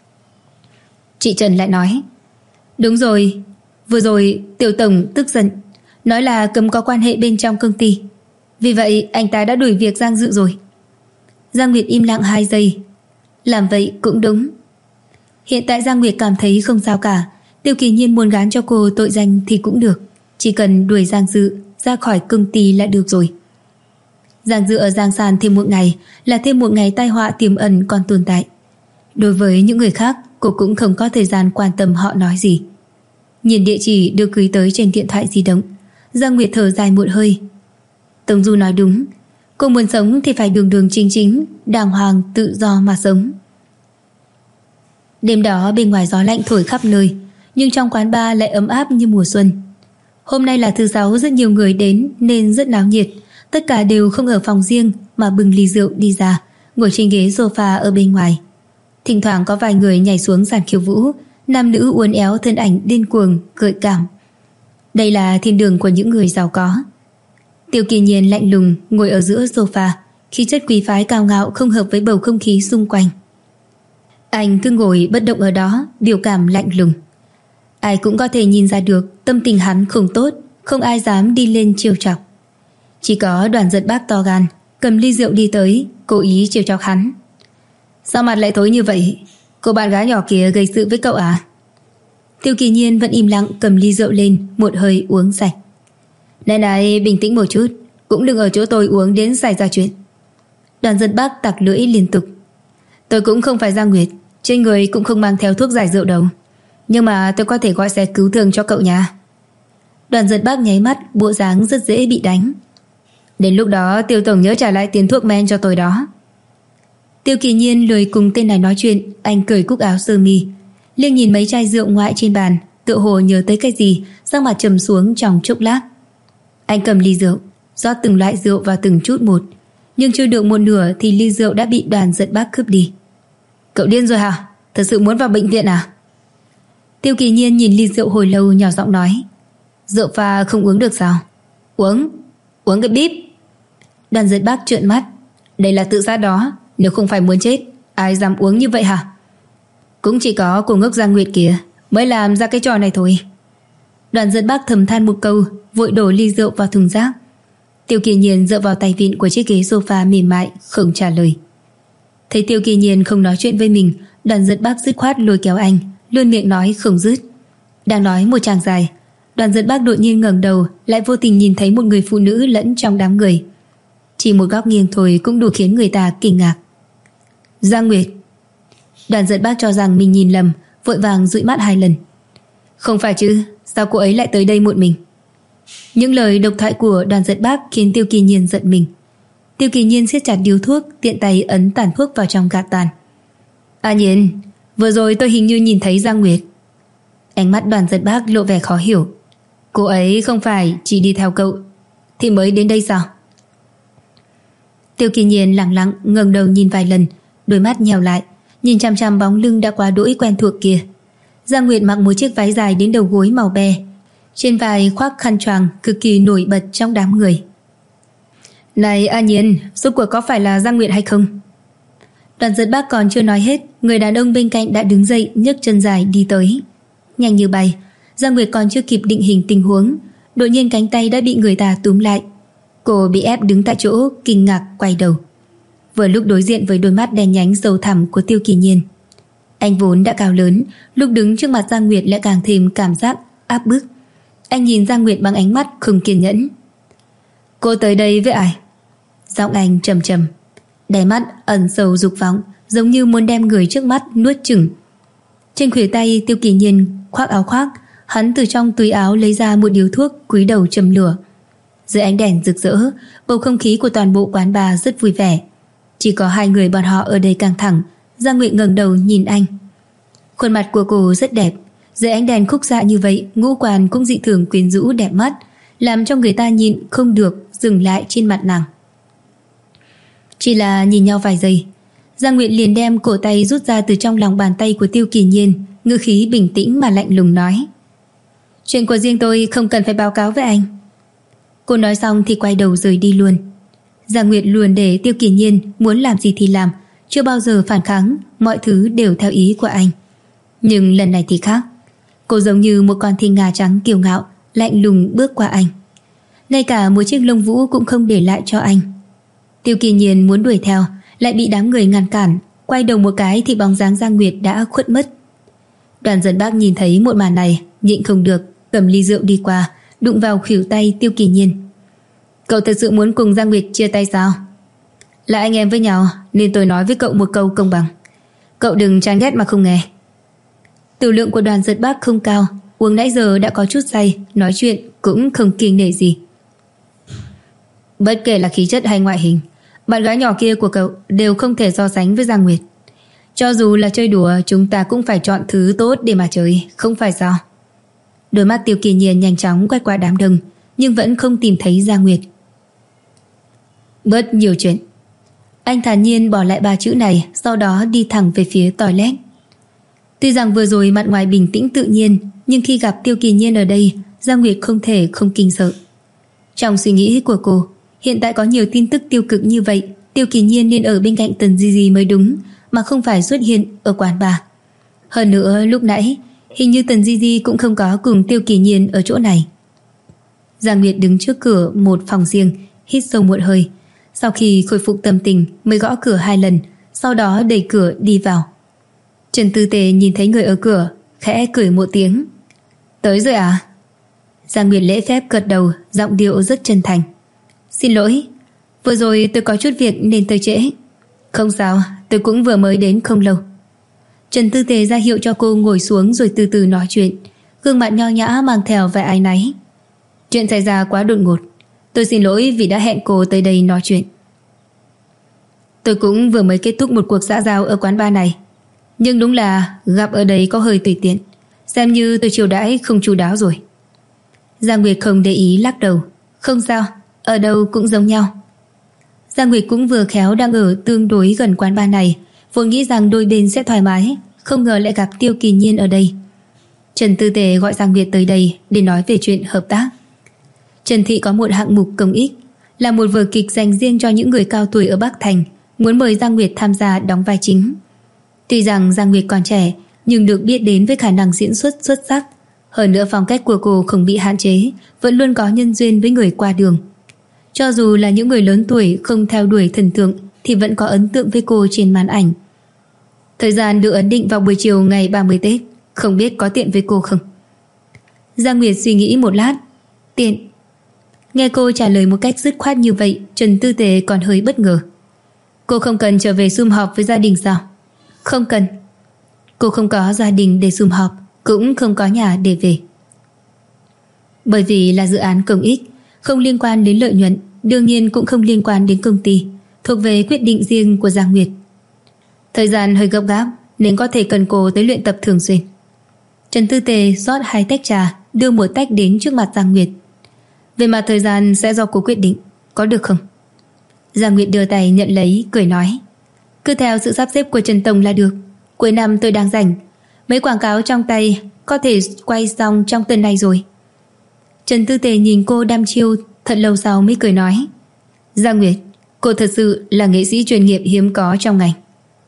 Chị Trần lại nói. Đúng rồi, vừa rồi Tiểu tổng tức giận, nói là cấm có quan hệ bên trong công ty. Vì vậy anh ta đã đuổi việc Giang Dự rồi. Giang Nguyệt im lặng 2 giây. Làm vậy cũng đúng. Hiện tại Giang Nguyệt cảm thấy không sao cả. Tiêu Kỳ Nhiên muốn gán cho cô tội danh thì cũng được, chỉ cần đuổi Giang Dự ra khỏi công ty là được rồi. Giang Dự ở Giang San thêm một ngày là thêm một ngày tai họa tiềm ẩn còn tồn tại. Đối với những người khác, cô cũng không có thời gian quan tâm họ nói gì. Nhìn địa chỉ được gửi tới trên điện thoại di động, Giang Nguyệt thở dài một hơi. Tống Du nói đúng, cô muốn sống thì phải đường đường chính chính, đàng hoàng tự do mà sống. Đêm đó bên ngoài gió lạnh thổi khắp nơi, nhưng trong quán bar lại ấm áp như mùa xuân. Hôm nay là thứ Sáu, rất nhiều người đến nên rất náo nhiệt. Tất cả đều không ở phòng riêng mà bưng ly rượu đi ra, ngồi trên ghế sofa ở bên ngoài. Thỉnh thoảng có vài người nhảy xuống sàn khiêu vũ, nam nữ uốn éo thân ảnh điên cuồng, gợi cảm. Đây là thiên đường của những người giàu có. Tiêu Kỳ Nhiên lạnh lùng ngồi ở giữa sofa, khí chất quý phái cao ngạo không hợp với bầu không khí xung quanh. Anh cứ ngồi bất động ở đó, biểu cảm lạnh lùng. Ai cũng có thể nhìn ra được tâm tình hắn không tốt, không ai dám đi lên trêu chọc. Chỉ có Đoàn Giật Bác to gan, cầm ly rượu đi tới, cố ý trêu chọc hắn. Sao mặt lại thối như vậy? Cô bạn gái nhỏ kia gây sự với cậu à? Tiêu Kỳ Nhiên vẫn im lặng cầm ly rượu lên, một hơi uống sạch. Này, bình tĩnh một chút, cũng đừng ở chỗ tôi uống đến xảy ra chuyện. Đoàn Giật Bác tặc lưỡi liên tục. Tôi cũng không phải Giang Nguyệt, trên người cũng không mang theo thuốc giải rượu đâu, nhưng mà tôi có thể gọi xe cứu thương cho cậu nha. Đoàn Giật Bác nháy mắt, bộ dáng rất dễ bị đánh. Đến lúc đó Tiêu tổng nhớ trả lại tiền thuốc men cho tôi đó. Tiêu Kỳ Nhiên lười cùng tên này nói chuyện. Anh cởi cúc áo sơ mi, liếc nhìn mấy chai rượu ngoại trên bàn, tựa hồ nhớ tới cái gì, sắc mặt trầm xuống trong chốc lát. Anh cầm ly rượu, rót từng loại rượu vào từng chút một, nhưng chưa được một nửa thì ly rượu đã bị Đoàn Giật Bác cướp đi. Cậu điên rồi hả? Thật sự muốn vào bệnh viện à? Tiêu Kỳ Nhiên nhìn ly rượu hồi lâu, nhỏ giọng nói. Rượu pha không uống được sao? Uống cái bíp. Đoàn Giật Bác trợn mắt. Đây là tự sát đó, nếu không phải muốn chết, ai dám uống như vậy hả? Cũng chỉ có cô ngốc Giang Nguyệt kia mới làm ra cái trò này thôi. Đoàn Giật Bác thầm than một câu, vội đổ ly rượu vào thùng rác. Tiêu Kỳ Nhiên dựa vào tay vịn của chiếc ghế sofa mềm mại, không trả lời. Thấy Tiêu Kỳ Nhiên không nói chuyện với mình, Đoàn Giật Bác dứt khoát lôi kéo anh, luôn miệng nói không dứt. Đang nói một tràng dài, Đoàn Giật Bác đột nhiên ngẩng đầu, lại vô tình nhìn thấy một người phụ nữ lẫn trong đám người. Chỉ một góc nghiêng thôi cũng đủ khiến người ta kinh ngạc. Giang Nguyệt. Đoàn Giật Bác cho rằng mình nhìn lầm, vội vàng dụi mắt 2 lần. Không phải chứ, sao cô ấy lại tới đây một mình? Những lời độc thoại của Đoàn Giật Bác khiến Tiêu Kỳ Nhiên giận mình. Tiêu Kỳ Nhiên siết chặt điếu thuốc, tiện tay ấn tàn thuốc vào trong gạt tàn. Nhiên, vừa rồi tôi hình như nhìn thấy Giang Nguyệt. Ánh mắt Đoàn Giật Bác lộ vẻ khó hiểu. Cô ấy không phải chỉ đi theo cậu thì mới đến đây sao? Tiêu Kỳ Nhiên lặng lặng ngẩng đầu nhìn vài lần, đôi mắt nhèo lại, nhìn chằm chằm bóng lưng đã quá đỗi quen thuộc kia. Giang Nguyệt mặc một chiếc váy dài đến đầu gối màu be, trên vai khoác khăn choàng cực kỳ nổi bật trong đám người. Này Nhiên, rốt cuộc có phải là Giang Nguyệt hay không? Đoàn Giật Bác còn chưa nói hết, người đàn ông bên cạnh đã đứng dậy, nhấc chân dài đi tới. Nhanh như bay, Giang Nguyệt còn chưa kịp định hình tình huống, đột nhiên cánh tay đã bị người ta túm lại. Cô bị ép đứng tại chỗ, kinh ngạc quay đầu. Vừa lúc đối diện với đôi mắt đen nhánh sâu thẳm của Tiêu Kỳ Nhiên. Anh vốn đã cao lớn, lúc đứng trước mặt Giang Nguyệt lại càng thêm cảm giác áp bức. Anh nhìn Giang Nguyệt bằng ánh mắt không kiên nhẫn. Cô tới đây với ai? Giọng anh trầm trầm, đáy mắt ẩn sâu dục vọng, giống như muốn đem người trước mắt nuốt chửng. Trên khuỷu tay Tiêu Kỳ Nhiên khoác áo khoác, hắn từ trong túi áo lấy ra một điếu thuốc, cúi đầu châm lửa. Dưới ánh đèn rực rỡ, bầu không khí của toàn bộ quán bar rất vui vẻ. Chỉ có 2 người bọn họ ở đây căng thẳng. Giang Nguyệt ngẩng đầu nhìn anh. Khuôn mặt của cô rất đẹp, dưới ánh đèn khúc xạ như vậy, ngũ quan cũng dị thường quyến rũ đẹp mắt, làm cho người ta nhịn không được dừng lại trên mặt nàng. Chỉ là nhìn nhau vài giây, Giang Nguyệt liền đem cổ tay rút ra từ trong lòng bàn tay của Tiêu Kỳ Nhiên, ngữ khí bình tĩnh mà lạnh lùng nói. Chuyện của riêng tôi không cần phải báo cáo với anh. Cô nói xong thì quay đầu rời đi luôn. Giang Nguyệt luôn để Tiêu Kỳ Nhiên muốn làm gì thì làm, chưa bao giờ phản kháng, mọi thứ đều theo ý của anh. Nhưng lần này thì khác. Cô giống như một con thiên nga trắng kiêu ngạo, lạnh lùng bước qua anh. ngay cả một chiếc lông vũ cũng không để lại cho anh. Tiêu Kỳ Nhiên muốn đuổi theo, lại bị đám người ngăn cản, quay đầu một cái thì bóng dáng Giang Nguyệt đã khuất mất. Đoàn Dân Bắc nhìn thấy một màn này, nhịn không được, cầm ly rượu đi qua, đụng vào khuỷu tay Tiêu Kỳ Nhiên. Cậu thật sự muốn cùng Giang Nguyệt chia tay sao? Là anh em với nhau nên tôi nói với cậu một câu công bằng. Cậu đừng chán ghét mà không nghe. Tử lượng của Đoàn Dân Bắc không cao, uống nãy giờ đã có chút say, nói chuyện cũng không kiêng nể gì. Bất kể là khí chất hay ngoại hình, bạn gái nhỏ kia của cậu đều không thể so sánh với Giang Nguyệt. Cho dù là chơi đùa, chúng ta cũng phải chọn thứ tốt để mà chơi, không phải sao? Đôi mắt Tiêu Kỳ Nhiên nhanh chóng quét qua đám đông, nhưng vẫn không tìm thấy Giang Nguyệt. Bớt nhiều chuyện. Anh thản nhiên bỏ lại 3 chữ này, sau đó đi thẳng về phía toilet. Tuy rằng vừa rồi mặt ngoài bình tĩnh tự nhiên, nhưng khi gặp Tiêu Kỳ Nhiên ở đây, Giang Nguyệt không thể không kinh sợ. Trong suy nghĩ của cô, hiện tại có nhiều tin tức tiêu cực như vậy, Tiêu Kỳ Nhiên nên ở bên cạnh Tần Di Di mới đúng, mà không phải xuất hiện ở quán bar. Hơn nữa lúc nãy hình như Tần Di Di cũng không có cùng Tiêu Kỳ Nhiên ở chỗ này. Giang Nguyệt đứng trước cửa một phòng riêng, hít sâu một hơi. Sau khi khôi phục tâm tình mới gõ cửa 2 lần, sau đó đẩy cửa đi vào. Trần Tư Tề nhìn thấy người ở cửa, khẽ cười một tiếng. Tới rồi à? Giang Nguyệt lễ phép gật đầu, giọng điệu rất chân thành. Xin lỗi, vừa rồi tôi có chút việc nên tới trễ. Không sao, tôi cũng vừa mới đến không lâu. Trần Tư Tề ra hiệu cho cô ngồi xuống rồi từ từ nói chuyện, gương mặt nho nhã mang theo vẻ áy náy. Chuyện xảy ra quá đột ngột, tôi xin lỗi vì đã hẹn cô tới đây nói chuyện. Tôi cũng vừa mới kết thúc một cuộc xã giao ở quán bar này, nhưng đúng là gặp ở đây có hơi tùy tiện, xem như tôi chiều đãi không chu đáo rồi. Giang Nguyệt không để ý lắc đầu. Không sao, ở đâu cũng giống nhau. Giang Nguyệt cũng vừa khéo đang ở tương đối gần quán bar này, vốn nghĩ rằng đôi bên sẽ thoải mái, không ngờ lại gặp Tiêu Kỳ Nhiên ở đây. Trần Tư Tề gọi Giang Nguyệt tới đây để nói về chuyện hợp tác. Trần Thị có một hạng mục công ích, là một vở kịch dành riêng cho những người cao tuổi ở Bắc Thành, muốn mời Giang Nguyệt tham gia đóng vai chính. Tuy rằng Giang Nguyệt còn trẻ, nhưng được biết đến với khả năng diễn xuất xuất sắc. Hơn nữa phong cách của cô không bị hạn chế, vẫn luôn có nhân duyên với người qua đường. Cho dù là những người lớn tuổi không theo đuổi thần tượng thì vẫn có ấn tượng với cô trên màn ảnh. Thời gian được ấn định vào buổi chiều ngày 30 Tết, không biết có tiện với cô không? Giang Nguyệt suy nghĩ một lát. Tiện. Nghe cô trả lời một cách dứt khoát như vậy, Trần Tư Tề còn hơi bất ngờ. Cô không cần trở về sum họp với gia đình sao? Không cần. Cô không có gia đình để sum họp, cũng không có nhà để về. Bởi vì là dự án công ích, không liên quan đến lợi nhuận, đương nhiên cũng không liên quan đến công ty, thuộc về quyết định riêng của Giang Nguyệt. Thời gian hơi gấp gáp nên có thể cần cô tới luyện tập thường xuyên. Trần Tư Tề rót 2 tách trà, đưa một tách đến trước mặt Giang Nguyệt. Về mặt thời gian sẽ do cô quyết định, có được không? Giang Nguyệt đưa tay nhận lấy, cười nói. Cứ theo sự sắp xếp của Trần Tổng là được. Cuối năm tôi đang rảnh, mấy quảng cáo trong tay có thể quay xong trong tuần này rồi. Trần Tư Tề nhìn cô đăm chiêu thật lâu sau mới cười nói. Giang Nguyệt, cô thật sự là nghệ sĩ chuyên nghiệp hiếm có trong ngành.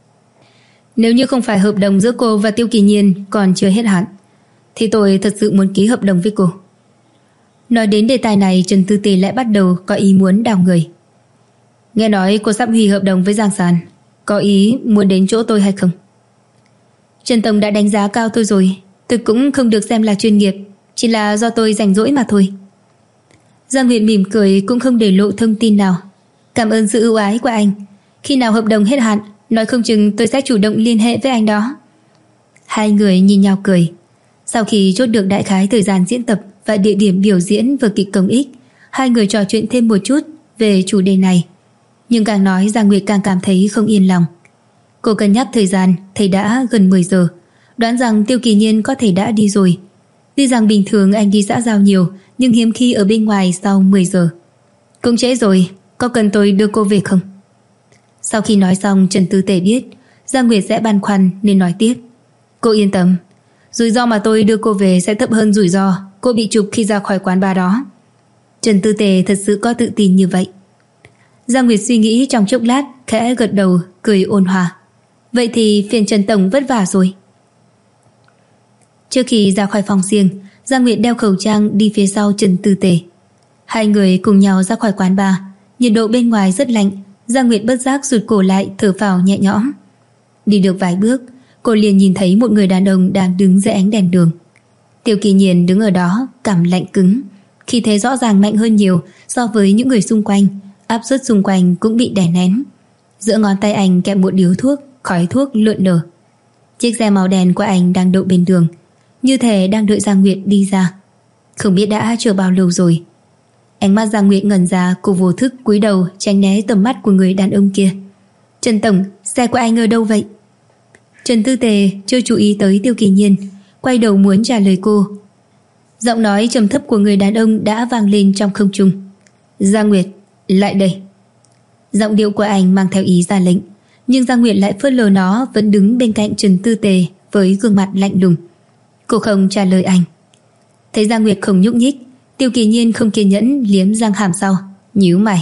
Nếu như không phải hợp đồng giữa cô và Tiêu Kỳ Nhiên còn chưa hết hạn, thì tôi thật sự muốn ký hợp đồng với cô. Nói đến đề tài này, Trần Tư Tề lại bắt đầu có ý muốn đào người. Nghe nói cô sắp hủy hợp đồng với Giang Sàn, có ý muốn đến chỗ tôi hay không? Trần Tổng đã đánh giá cao tôi rồi, tôi cũng không được xem là chuyên nghiệp, chỉ là do tôi rảnh rỗi mà thôi. Giang Nguyệt mỉm cười, cũng không để lộ thông tin nào. Cảm ơn sự ưu ái của anh. Khi nào hợp đồng hết hạn, nói không chừng tôi sẽ chủ động liên hệ với anh đó. Hai người nhìn nhau cười. Sau khi chốt được đại khái thời gian diễn tập và địa điểm biểu diễn vở kịch công ích, hai người trò chuyện thêm một chút về chủ đề này. Nhưng càng nói Giang Nguyệt càng cảm thấy không yên lòng. Cô cân nhắc thời gian, thấy đã gần 10 giờ, đoán rằng Tiêu Kỳ Nhiên có thể đã đi rồi. Tuy rằng bình thường anh đi xã giao nhiều, nhưng hiếm khi ở bên ngoài sau 10 giờ. Cũng trễ rồi, có cần tôi đưa cô về không? Sau khi nói xong, Trần Tư Tề biết Giang Nguyệt sẽ băn khoăn nên nói tiếp. Cô yên tâm, rủi ro mà tôi đưa cô về sẽ thấp hơn rủi ro cô bị trục khi ra khỏi quán bar đó. Trần Tư Tề thật sự có tự tin như vậy. Giang Nguyệt suy nghĩ trong chốc lát, khẽ gật đầu, cười ôn hòa. Vậy thì phiền Trần Tổng vất vả rồi. Trước khi ra khỏi phòng riêng, Giang Nguyệt đeo khẩu trang đi phía sau Trần Tư Tề. Hai người cùng nhau ra khỏi quán bar. Nhiệt độ bên ngoài rất lạnh, Giang Nguyệt bất giác rụt cổ lại, thở phào nhẹ nhõm. Đi được vài bước, cô liền nhìn thấy một người đàn ông đang đứng dưới ánh đèn đường. Tiêu Kỳ Nhiên đứng ở đó, cằm lạnh cứng, khí thế rõ ràng mạnh hơn nhiều so với những người xung quanh, áp suất xung quanh cũng bị đè nén. Giữa ngón tay anh kẹp một điếu thuốc, khói thuốc lượn lờ. Chiếc xe màu đen của anh đang đậu bên đường, như thể đang đợi Giang Nguyệt đi ra. Không biết đã chờ bao lâu rồi. Ánh mắt Giang Nguyệt ngẩn ra, cô vô thức cúi đầu tránh né tầm mắt của người đàn ông kia. Trần tổng, xe của anh ở đâu vậy? Trần Tư Tề chưa chú ý tới Tiêu Kỳ Nhiên, quay đầu muốn trả lời cô. Giọng nói trầm thấp của người đàn ông đã vang lên trong không trung. Giang Nguyệt, lại đây. Giọng điệu của anh mang theo ý ra lệnh, nhưng Giang Nguyệt lại phớt lờ nó, vẫn đứng bên cạnh Trần Tư Tề với gương mặt lạnh lùng. Cô không trả lời anh. Thấy Giang Nguyệt không nhúc nhích, Tiêu Kỳ Nhiên không kiên nhẫn liếm răng hàm sau, nhíu mày.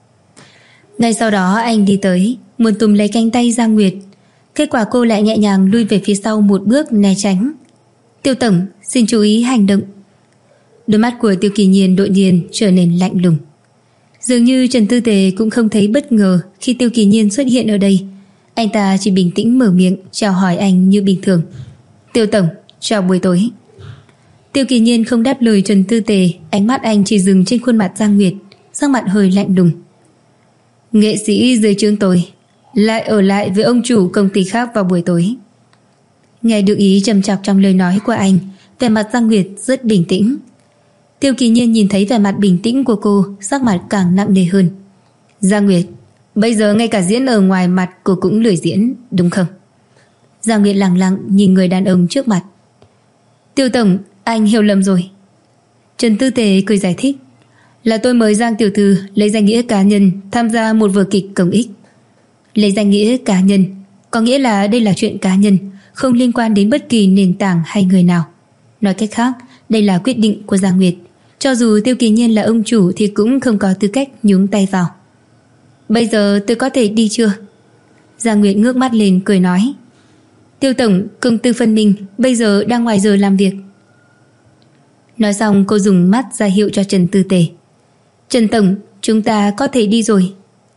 Ngay sau đó anh đi tới, muốn túm lấy cánh tay Giang Nguyệt. Kết quả cô lại nhẹ nhàng lui về phía sau một bước né tránh. Tiêu tổng, xin chú ý hành động. Đôi mắt của Tiêu Kỳ Nhiên đột nhiên trở nên lạnh lùng. Dường như Trần Tư Tề cũng không thấy bất ngờ khi Tiêu Kỳ Nhiên xuất hiện ở đây. Anh ta chỉ bình tĩnh mở miệng chào hỏi anh như bình thường. Tiêu tổng, chào buổi tối. Tiêu Kỳ Nhiên không đáp lời Trần Tư Tề, ánh mắt anh chỉ dừng trên khuôn mặt Giang Nguyệt, sắc mặt hơi lạnh lùng. Nghệ sĩ dưới trướng tôi lại ở lại với ông chủ công ty khác vào buổi tối. Nghe được ý trầm trọng trong lời nói của anh, vẻ mặt Giang Nguyệt rất bình tĩnh. Tiêu Kỳ Nhiên nhìn thấy vẻ mặt bình tĩnh của cô, sắc mặt càng nặng nề hơn. Giang Nguyệt, bây giờ ngay cả diễn ở ngoài mặt cô cũng lười diễn, đúng không? Giang Nguyệt lặng lặng nhìn người đàn ông trước mặt. Tiêu tổng, anh hiểu lầm rồi. Trần Tư Tề cười giải thích. Là tôi mời Giang tiểu thư lấy danh nghĩa cá nhân tham gia một vở kịch công ích. Lấy danh nghĩa cá nhân có nghĩa là đây là chuyện cá nhân, không liên quan đến bất kỳ nền tảng hay người nào. Nói cách khác, đây là quyết định của Giang Nguyệt. Cho dù Tiêu Kỳ Nhiên là ông chủ thì cũng không có tư cách nhúng tay vào. Bây giờ tôi có thể đi chưa? Giang Nguyệt ngước mắt lên cười nói. Tiêu tổng, công tư phân minh bây giờ đang ngoài giờ làm việc. Nói xong cô dùng mắt ra hiệu cho Trần Tư Tề. Trần tổng, chúng ta có thể đi rồi.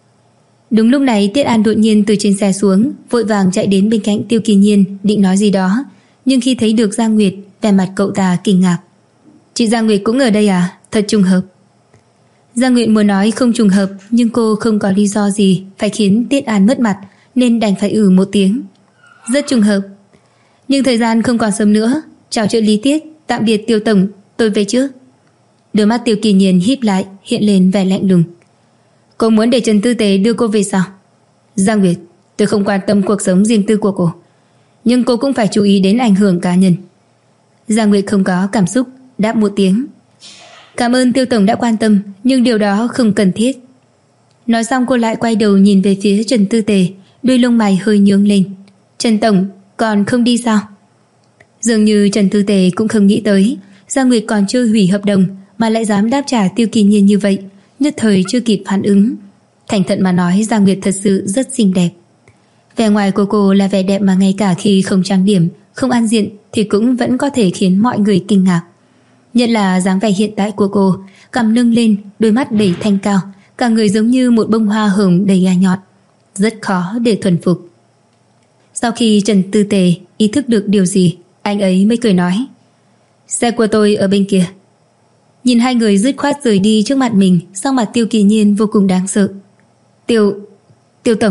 Đúng lúc này Tiết An đột nhiên từ trên xe xuống, vội vàng chạy đến bên cạnh Tiêu Kỳ Nhiên định nói gì đó, nhưng khi thấy được Giang Nguyệt, vẻ mặt cậu ta kinh ngạc. Chị Giang Nguyệt cũng ở đây à? Thật trùng hợp. Giang Nguyệt muốn nói không trùng hợp, nhưng cô không có lý do gì phải khiến Tiết An mất mặt, nên đành phải một tiếng. Rất trùng hợp. Nhưng thời gian không còn sớm nữa. Chào trợ lý Tiết, tạm biệt Tiêu tổng, tôi về trước. Đôi mắt Tiêu Kỳ Nhiên híp lại, hiện lên vẻ lạnh lùng. Cô muốn để Trần Tư Tế đưa cô về sao? Giang Nguyệt, tôi không quan tâm cuộc sống riêng tư của cô, nhưng cô cũng phải chú ý đến ảnh hưởng cá nhân. Giang Nguyệt không có cảm xúc, đáp một tiếng. Cảm ơn Tiêu tổng đã quan tâm, nhưng điều đó không cần thiết. Nói xong cô lại quay đầu nhìn về phía Trần Tư Tề, đuôi lông mày hơi nhướng lên. Trần tổng, còn không đi sao? Dường như Trần Tư Tề cũng không nghĩ tới Giang Nguyệt còn chưa hủy hợp đồng mà lại dám đáp trả Tiêu Kỳ Nhiên như vậy, nhất thời chưa kịp phản ứng. Thành thật mà nói, Giang Nguyệt thật sự rất xinh đẹp. Vẻ ngoài của cô là vẻ đẹp mà ngay cả khi không trang điểm, không ăn diện thì cũng vẫn có thể khiến mọi người kinh ngạc. Nhất là dáng vẻ hiện tại của cô, cằm nâng lên, đôi mắt đầy thanh cao, cả người giống như một bông hoa hồng đầy gai nhọn, rất khó để thuần phục. Sau khi Trần Tư Tề ý thức được điều gì, anh ấy mới cười nói: Xe của tôi ở bên kia. Nhìn hai người dứt khoát rời đi trước mặt mình, sắc mặt Tiêu Kỳ Nhiên vô cùng đáng sợ. Tiêu tổng.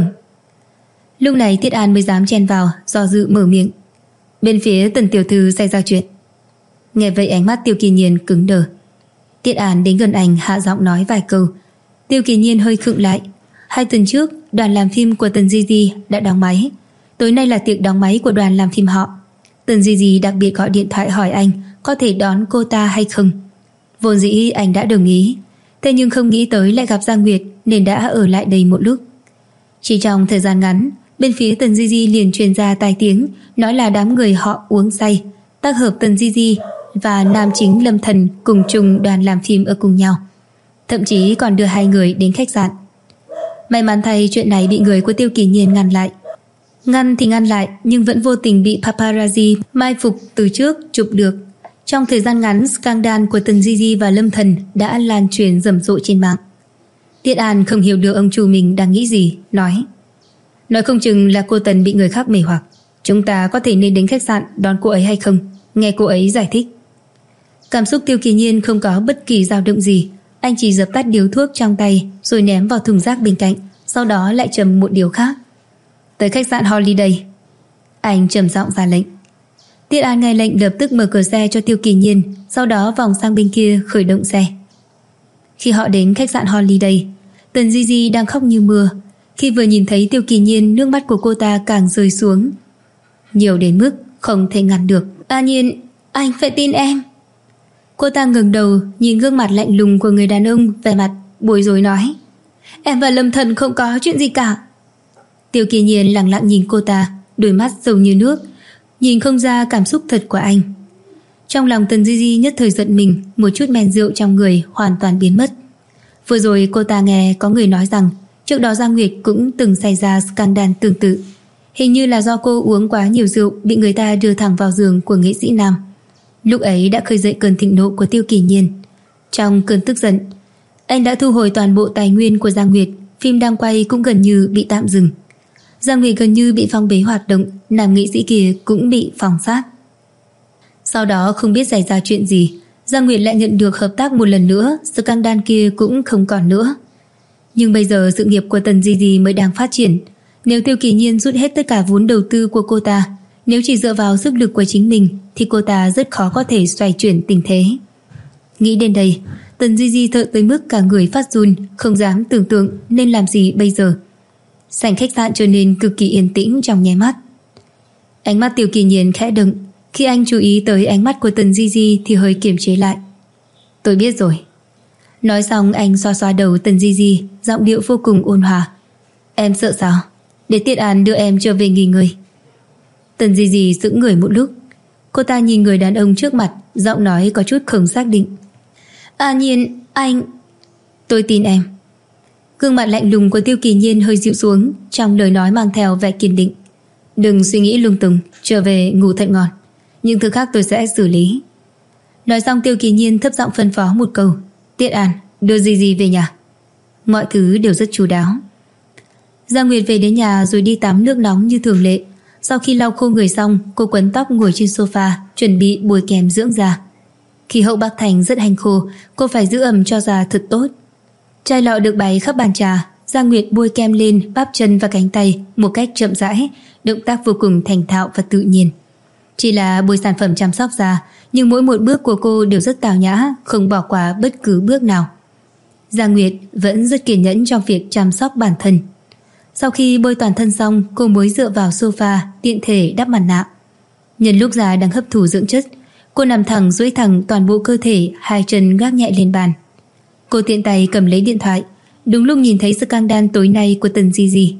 Lúc này Tiết An mới dám chen vào, do dự mở miệng. Bên phía Tần tiểu thư xảy ra chuyện. Nghe vậy ánh mắt Tiêu Kỳ Nhiên cứng đờ. Tiết An đến gần anh hạ giọng nói vài câu. Tiêu Kỳ Nhiên hơi khựng lại. 2 tuần trước, đoàn làm phim của Tần Di Di đã đóng máy. Tối nay là tiệc đóng máy của đoàn làm phim họ. Tần Di Di đặc biệt gọi điện thoại hỏi anh có thể đón cô ta hay không. Vốn dĩ anh đã đồng ý, thế nhưng không nghĩ tới lại gặp Giang Nguyệt nên đã ở lại đây một lúc. Chỉ trong thời gian ngắn, bên phía Tần Di Di liền truyền ra tai tiếng nói là đám người họ uống say, tác hợp Tần Di Di và nam chính Lâm Thần cùng chung đoàn làm phim ở cùng nhau, thậm chí còn đưa 2 người đến khách sạn. May mắn thay chuyện này bị người của Tiêu Kỳ Nhiên ngăn lại. Ngăn thì ngăn lại, nhưng vẫn vô tình bị paparazzi mai phục từ trước chụp được. Trong thời gian ngắn, scandal của Tần Di Di và Lâm Thần đã lan truyền rầm rộ trên mạng. Tiết An không hiểu được ông chủ mình đang nghĩ gì, nói không chừng là cô Tần bị người khác mê hoặc. Chúng ta có thể nên đến khách sạn đón cô ấy hay không? Nghe cô ấy giải thích. Cảm xúc Tiêu Kỳ Nhiên không có bất kỳ dao động gì. Anh chỉ dập tắt điếu thuốc trong tay rồi ném vào thùng rác bên cạnh, sau đó lại trầm một điếu khác. Tới khách sạn Holiday. Anh trầm giọng ra lệnh. Tiết An nghe lệnh lập tức mở cửa xe cho Tiêu Kỳ Nhiên, sau đó vòng sang bên kia khởi động xe. Khi họ đến khách sạn Holiday, Tần Di Di đang khóc như mưa. Khi vừa nhìn thấy Tiêu Kỳ Nhiên, nước mắt của cô ta càng rơi xuống, nhiều đến mức không thể ngăn được. A Nhiên, anh phải tin em. Cô ta ngẩng đầu nhìn gương mặt lạnh lùng của người đàn ông, vẻ mặt bối rối nói, em và Lâm Thần không có chuyện gì cả. Tiêu Kỳ Nhiên lặng lặng nhìn cô ta, đôi mắt sâu như nước, nhìn không ra cảm xúc thật của anh. Trong lòng Tần Di Di nhất thời giận mình, một chút men rượu trong người hoàn toàn biến mất. Vừa rồi cô ta nghe có người nói rằng trước đó Giang Nguyệt cũng từng xảy ra scandal tương tự. Hình như là do cô uống quá nhiều rượu bị người ta đưa thẳng vào giường của nghệ sĩ nam. Lúc ấy đã khơi dậy cơn thịnh nộ của Tiêu Kỳ Nhiên. Trong cơn tức giận, anh đã thu hồi toàn bộ tài nguyên của Giang Nguyệt. Phim đang quay cũng gần như bị tạm dừng. Giang Nguyệt gần như bị phong bế hoạt động, nam nghệ sĩ kia cũng bị phòng sát. Sau đó không biết xảy ra chuyện gì, Giang Nguyệt lại nhận được hợp tác một lần nữa, scandal kia cũng không còn nữa. Nhưng bây giờ sự nghiệp của Tần Di Di mới đang phát triển. Nếu Tiêu Kỳ Nhiên rút hết tất cả vốn đầu tư của cô ta, nếu chỉ dựa vào sức lực của chính mình, thì cô ta rất khó có thể xoay chuyển tình thế. Nghĩ đến đây, Tần Di Di sợ tới mức cả người phát run, không dám tưởng tượng nên làm gì bây giờ. Sảnh khách sạn trở nên cực kỳ yên tĩnh trong nháy mắt. Ánh mắt Tiêu Kỳ Nhiên khẽ động. Khi anh chú ý tới ánh mắt của Tần Di Di thì hơi kiềm chế lại. Tôi biết rồi. Nói xong anh xoa xoa đầu Tần Di Di, giọng điệu vô cùng ôn hòa. Em sợ sao? Để Tiết An đưa em trở về nghỉ ngơi. Tần Di Di sững người một lúc. Cô ta nhìn người đàn ông trước mặt, giọng nói có chút không xác định. À Nhiên, anh... Tôi tin em. Gương mặt lạnh lùng của Tiêu Kỳ Nhiên hơi dịu xuống, trong lời nói mang theo vẻ kiên định. Đừng suy nghĩ lung tung, trở về ngủ thật ngon. Những thứ khác tôi sẽ xử lý. Nói xong Tiêu Kỳ Nhiên thấp giọng phân phó một câu. Tiết An, đưa Di Di về nhà. Mọi thứ đều rất chu đáo. Giang Nguyệt về đến nhà rồi đi tắm nước nóng như thường lệ. Sau khi lau khô người xong, cô quấn tóc ngồi trên sofa, chuẩn bị bôi kem dưỡng da. Khí hậu Bắc Thành rất hanh khô, cô phải giữ ẩm cho da thật tốt. Chai lọ được bày khắp bàn trà. Giang Nguyệt bôi kem lên bắp chân và cánh tay một cách chậm rãi, động tác vô cùng thành thạo và tự nhiên. Chỉ là bôi sản phẩm chăm sóc da, nhưng mỗi một bước của cô đều rất tào nhã, không bỏ qua bất cứ bước nào. Giang Nguyệt vẫn rất kiên nhẫn trong việc chăm sóc bản thân. Sau khi bôi toàn thân xong, cô mới dựa vào sofa, tiện thể đắp mặt nạ. Nhân lúc da đang hấp thụ dưỡng chất, cô nằm thẳng duỗi thẳng toàn bộ cơ thể, hai chân gác nhẹ lên bàn. Cô tiện tay cầm lấy điện thoại, đúng lúc nhìn thấy scandal tối nay của Tần Di Di.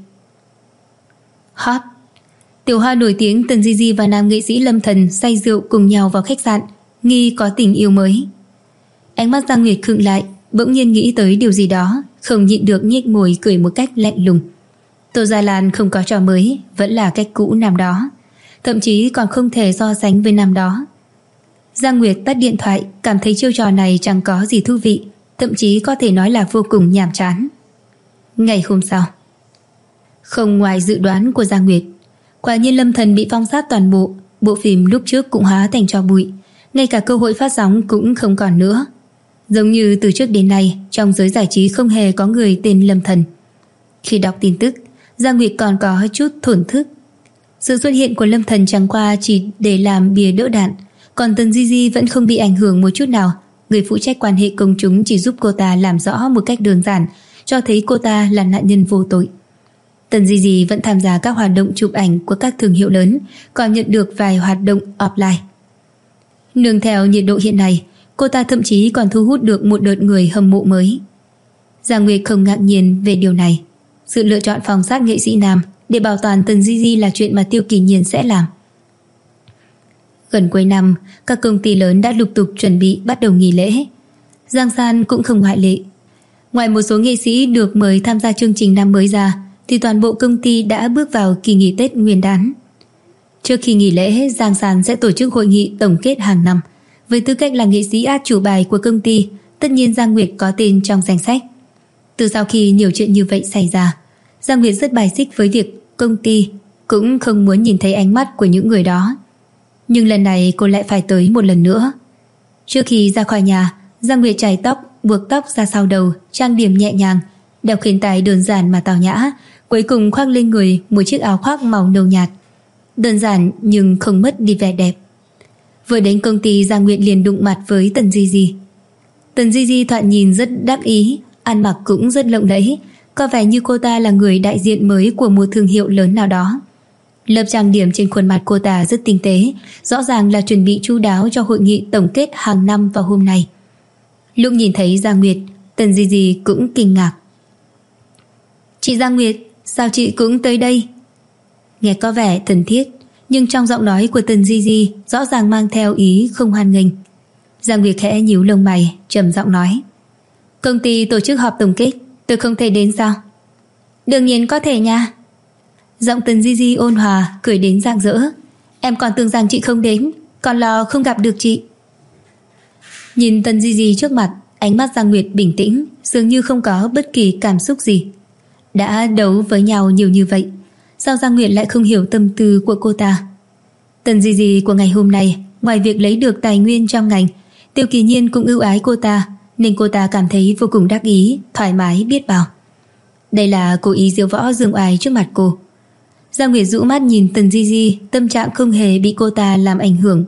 Hot. Tiểu hoa nổi tiếng Tần Di Di và nam nghệ sĩ Lâm Thần say rượu cùng nhau vào khách sạn, nghi có tình yêu mới. Ánh mắt Giang Nguyệt khựng lại, bỗng nhiên nghĩ tới điều gì đó, không nhịn được nhếch môi cười một cách lạnh lùng. Tô Gia Lan không có trò mới, vẫn là cách cũ năm đó, thậm chí còn không thể so sánh với năm đó. Giang Nguyệt tắt điện thoại, cảm thấy chiêu trò này chẳng có gì thú vị, thậm chí có thể nói là vô cùng nhàm chán. Ngày hôm sau, không ngoài dự đoán của Giang Nguyệt, quả nhiên Lâm Thần bị phong sát toàn bộ. Bộ phim lúc trước cũng hóa thành tro bụi, ngay cả cơ hội phát sóng cũng không còn nữa. Giống như từ trước đến nay, trong giới giải trí không hề có người tên Lâm Thần. Khi đọc tin tức, Giang Nguyệt còn có chút thổn thức. Sự xuất hiện của Lâm Thần chẳng qua chỉ để làm bìa đỡ đạn, còn Tần Di Di vẫn không bị ảnh hưởng một chút nào. Người phụ trách quan hệ công chúng chỉ giúp cô ta làm rõ một cách đơn giản, cho thấy cô ta là nạn nhân vô tội. Tần Di Di vẫn tham gia các hoạt động chụp ảnh của các thương hiệu lớn, còn nhận được vài hoạt động offline. Nương theo nhiệt độ hiện nay, cô ta thậm chí còn thu hút được một đợt người hâm mộ mới. Giang Nguyệt không ngạc nhiên về điều này. Sự lựa chọn phòng sát nghệ sĩ nam để bảo toàn Tần Di Di là chuyện mà Tiêu Kỳ Nhiên sẽ làm. Gần cuối năm, các công ty lớn đã lục tục chuẩn bị bắt đầu nghỉ lễ. Giang San cũng không ngoại lệ. Ngoài một số nghệ sĩ được mời tham gia chương trình năm mới ra, thì toàn bộ công ty đã bước vào kỳ nghỉ Tết Nguyên đán. Trước khi nghỉ lễ, Giang San sẽ tổ chức hội nghị tổng kết hàng năm. Với tư cách là nghệ sĩ át chủ bài của công ty, tất nhiên Giang Nguyệt có tên trong danh sách. Từ sau khi nhiều chuyện như vậy xảy ra, Giang Nguyệt rất bài xích với việc công ty, cũng không muốn nhìn thấy ánh mắt của những người đó. Nhưng lần này cô lại phải tới một lần nữa. Trước khi ra khỏi nhà, Giang Nguyệt chải tóc, buộc tóc ra sau đầu, trang điểm nhẹ nhàng, đeo khuyên tai đơn giản mà tao nhã, cuối cùng khoác lên người một chiếc áo khoác màu nâu nhạt. Đơn giản nhưng không mất đi vẻ đẹp. Vừa đến công ty, Giang Nguyệt liền đụng mặt với Tần Di Di. Tần Di Di thoạt nhìn rất đắc ý, ăn mặc cũng rất lộng lẫy, có vẻ như cô ta là người đại diện mới của một thương hiệu lớn nào đó. Lớp trang điểm trên khuôn mặt cô ta rất tinh tế, rõ ràng là chuẩn bị chu đáo cho hội nghị tổng kết hàng năm vào hôm nay. Lúc nhìn thấy Giang Nguyệt, Tần Di Di cũng kinh ngạc. Chị Giang Nguyệt, sao chị cũng tới đây? Nghe có vẻ thân thiết, nhưng trong giọng nói của Tần Di Di rõ ràng mang theo ý không hoan nghênh. Giang Nguyệt khẽ nhíu lông mày, trầm giọng nói: công ty tổ chức họp tổng kết, tôi không thể đến sao? Đương nhiên có thể nha. Giọng Tần Di Di ôn hòa, cười đến rạng rỡ. Em còn tưởng rằng chị không đến, còn lo không gặp được chị. Nhìn Tần Di Di trước mặt, ánh mắt Giang Nguyệt bình tĩnh, dường như không có bất kỳ cảm xúc gì. Đã đấu với nhau nhiều như vậy, sao Giang Nguyệt lại không hiểu tâm tư của cô ta? Tần Di Di của ngày hôm nay, ngoài việc lấy được tài nguyên trong ngành, Tiêu Kỳ Nhiên cũng ưu ái cô ta, nên cô ta cảm thấy vô cùng đắc ý, thoải mái biết bao. Đây là cố ý diêu võ dương oai trước mặt cô. Giang Nguyệt dụ mắt nhìn Tần Di Di, tâm trạng không hề bị cô ta làm ảnh hưởng.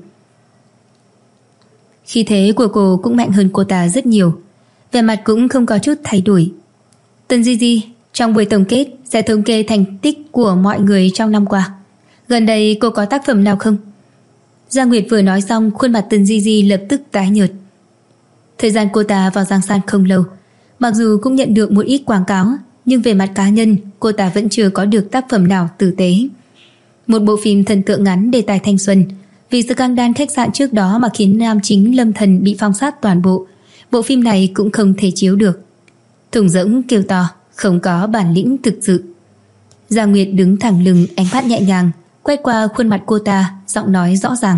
Khí thế của cô cũng mạnh hơn cô ta rất nhiều, vẻ mặt cũng không có chút thay đổi. Tần Di Di, trong buổi tổng kết sẽ thống kê thành tích của mọi người trong năm qua. Gần đây cô có tác phẩm nào không? Giang Nguyệt vừa nói xong, khuôn mặt Tần Di Di lập tức tái nhợt. Thời gian cô ta vào Giang San không lâu, mặc dù cũng nhận được một ít quảng cáo, nhưng về mặt cá nhân, cô ta vẫn chưa có được tác phẩm nào tử tế. Một bộ phim thần tượng ngắn đề tài thanh xuân, vì scandal khách sạn trước đó mà khiến nam chính Lâm Thần bị phong sát toàn bộ, bộ phim này cũng không thể chiếu được. Thùng rỗng kêu to, không có bản lĩnh thực sự. Giang Nguyệt đứng thẳng lưng, ánh mắt nhẹ nhàng quét qua khuôn mặt cô ta, giọng nói rõ ràng.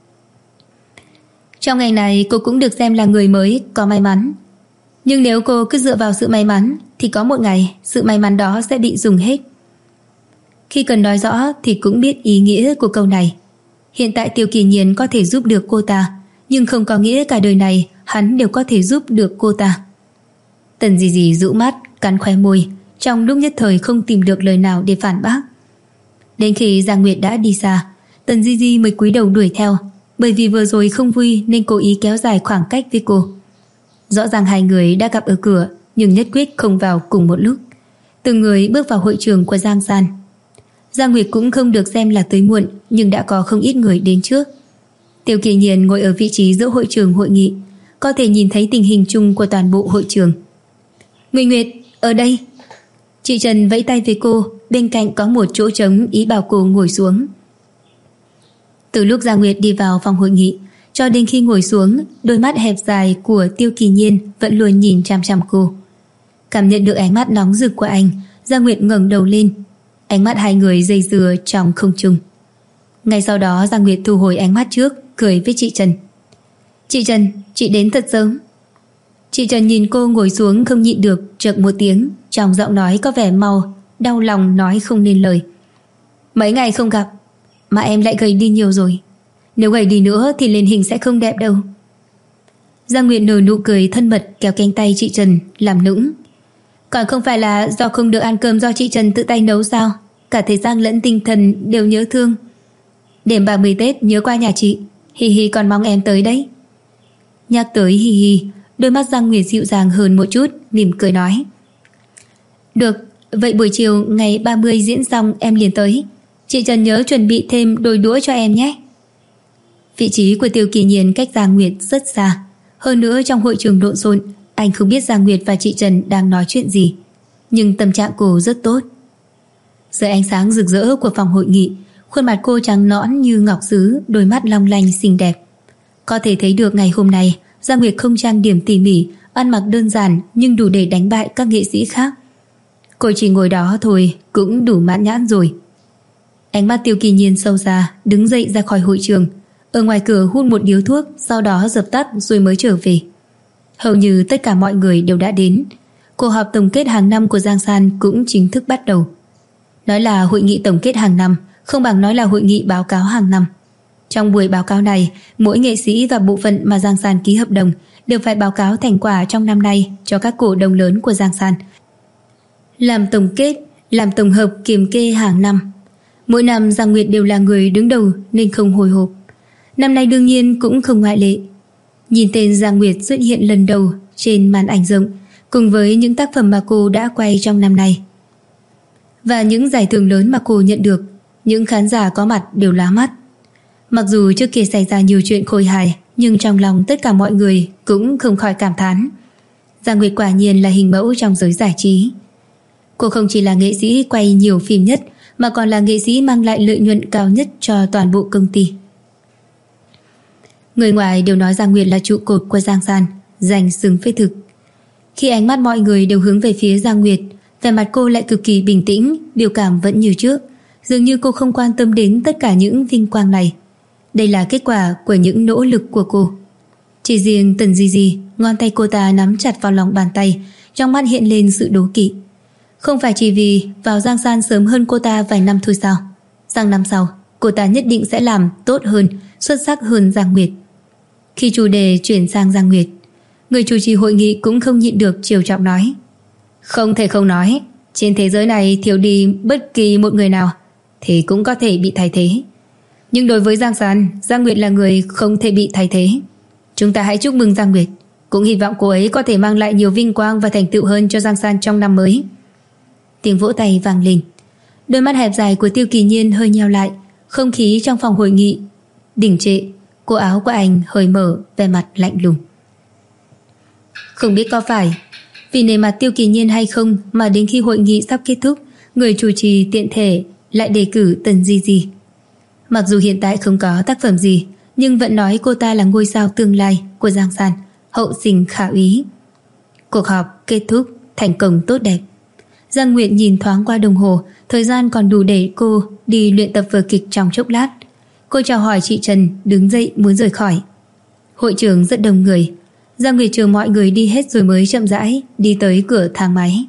Trong ngày này cô cũng được xem là người mới có may mắn. Nhưng nếu cô cứ dựa vào sự may mắn thì có một ngày sự may mắn đó sẽ bị dùng hết. Khi cần nói rõ thì cũng biết ý nghĩa của câu này. Hiện tại Tiêu Kỳ Nhiên có thể giúp được cô ta, nhưng không có nghĩa cả đời này hắn đều có thể giúp được cô ta. Tần Di Di rũ mắt, cắn khóe môi, trong lúc nhất thời không tìm được lời nào để phản bác. Đến khi Giang Nguyệt đã đi xa, Tần Di Di mới cúi đầu đuổi theo, bởi vì vừa rồi không vui nên cố ý kéo dài khoảng cách với cô. Rõ ràng hai người đã gặp ở cửa, nhưng nhất quyết không vào cùng một lúc. Từng người bước vào hội trường của Giang San. Giang Nguyệt cũng không được xem là tới muộn, nhưng đã có không ít người đến trước. Tiêu Kỳ Nhiên ngồi ở vị trí giữa hội trường hội nghị, có thể nhìn thấy tình hình chung của toàn bộ hội trường. Nguyệt Nguyệt, ở đây. Chị Trần vẫy tay với cô, bên cạnh có một chỗ trống, ý bảo cô ngồi xuống. Từ lúc Giang Nguyệt đi vào phòng hội nghị cho đến khi ngồi xuống, đôi mắt hẹp dài của Tiêu Kỳ Nhiên vẫn luôn nhìn chằm chằm cô. Cảm nhận được ánh mắt nóng rực của anh, Giang Nguyệt ngẩng đầu lên. Ánh mắt hai người dây dưa trong không trung. Ngay sau đó Giang Nguyệt thu hồi ánh mắt trước, cười với chị Trần. Chị Trần, chị đến thật sớm. Chị Trần nhìn cô ngồi xuống không nhịn được chợt một tiếng, trong giọng nói có vẻ đau lòng nói không nên lời. Mấy ngày không gặp mà em lại gầy đi nhiều rồi. Nếu gầy đi nữa thì lên hình sẽ không đẹp đâu. Giang Nguyệt nở nụ cười thân mật, kéo cánh tay chị Trần làm nũng. Còn không phải là do không được ăn cơm do chị Trần tự tay nấu sao? Cả thể xác lẫn tinh thần đều nhớ thương. Đêm 30 Tết nhớ qua nhà chị, Hi Hi còn mong em tới đấy. Nhắc tới Hi Hi, đôi mắt Giang Nguyệt dịu dàng hơn một chút, mỉm cười nói. Được, vậy buổi chiều ngày 30 diễn xong em liền tới. Chị Trần nhớ chuẩn bị thêm đôi đũa cho em nhé. Vị trí của Tiêu Kỳ Nhiên cách Giang Nguyệt rất xa. Hơn nữa trong hội trường lộn xộn, anh không biết Giang Nguyệt và chị Trần đang nói chuyện gì. Nhưng tâm trạng cô rất tốt. Dưới ánh sáng rực rỡ của phòng hội nghị, khuôn mặt cô trắng nõn như ngọc sứ, đôi mắt long lanh xinh đẹp. Có thể thấy được ngày hôm nay Giang Nguyệt không trang điểm tỉ mỉ, ăn mặc đơn giản nhưng đủ để đánh bại các nghệ sĩ khác. Cô chỉ ngồi đó thôi cũng đủ mãn nhãn rồi. Ánh mắt Tiêu Kỳ Nhiên sâu xa, đứng dậy ra khỏi hội trường. ở ngoài cửa hút một điếu thuốc, sau đó dập tắt rồi mới trở về. Hầu như tất cả mọi người đều đã đến. Cuộc họp tổng kết hàng năm của Giang San cũng chính thức bắt đầu. Nói là hội nghị tổng kết hàng năm không bằng nói là hội nghị báo cáo hàng năm. Trong buổi báo cáo này, mỗi nghệ sĩ và bộ phận mà Giang San ký hợp đồng đều phải báo cáo thành quả trong năm nay cho các cổ đông lớn của Giang San. Làm tổng kết, làm tổng hợp kiểm kê hàng năm. Mỗi năm Giang Nguyệt đều là người đứng đầu nên không hồi hộp. Năm nay đương nhiên cũng không ngoại lệ. Nhìn tên Giang Nguyệt xuất hiện lần đầu trên màn ảnh rộng cùng với những tác phẩm mà cô đã quay trong năm nay và những giải thưởng lớn mà cô nhận được, những khán giả có mặt đều lóa mắt. Mặc dù trước kia xảy ra nhiều chuyện khôi hài, nhưng trong lòng tất cả mọi người cũng không khỏi cảm thán. Giang Nguyệt quả nhiên là hình mẫu trong giới giải trí. Cô không chỉ là nghệ sĩ quay nhiều phim nhất, mà còn là nghệ sĩ mang lại lợi nhuận cao nhất cho toàn bộ công ty. Người ngoài đều nói Giang Nguyệt là trụ cột của Giang San, danh xứng với thực. Khi ánh mắt mọi người đều hướng về phía Giang Nguyệt, vẻ mặt cô lại cực kỳ bình tĩnh, biểu cảm vẫn như trước, dường như cô không quan tâm đến tất cả những vinh quang này. Đây là kết quả của những nỗ lực của cô. Chỉ riêng Tần Di Di, ngón tay cô ta nắm chặt vào lòng bàn tay, trong mắt hiện lên sự đố kỵ. Không phải chỉ vì vào Giang San sớm hơn cô ta vài năm thôi sao? Sang năm sau, cô ta nhất định sẽ làm tốt hơn, xuất sắc hơn Giang Nguyệt. Khi chủ đề chuyển sang Giang Nguyệt, người chủ trì hội nghị cũng không nhịn được trìu trọng nói: không thể không nói, trên thế giới này thiếu đi bất kỳ một người nào thì cũng có thể bị thay thế. Nhưng đối với Giang San, Giang Nguyệt là người không thể bị thay thế. Chúng ta hãy chúc mừng Giang Nguyệt, cũng hy vọng cô ấy có thể mang lại nhiều vinh quang và thành tựu hơn cho Giang San trong năm mới. Tiếng vỗ tay vang lên. Đôi mắt hẹp dài của Tiêu Kỳ Nhiên hơi nheo lại. Không khí trong phòng hội nghị đình trệ. Cổ áo của anh hơi mở, vẻ mặt lạnh lùng. Không biết có phải vì nể mặt Tiêu Kỳ Nhiên hay không mà đến khi hội nghị sắp kết thúc, người chủ trì tiện thể lại đề cử Tần Di Di. Mặc dù hiện tại không có tác phẩm gì, nhưng vẫn nói cô ta là ngôi sao tương lai của Giang San, hậu sinh khả úy. Cuộc họp kết thúc thành công tốt đẹp. Giang Nguyệt nhìn thoáng qua đồng hồ, thời gian còn đủ để cô đi luyện tập vở kịch trong chốc lát. Cô chào hỏi chị Trần, đứng dậy muốn rời khỏi. Hội trường rất đông người. Giang Nguyệt chờ mọi người đi hết rồi mới chậm rãi đi tới cửa thang máy.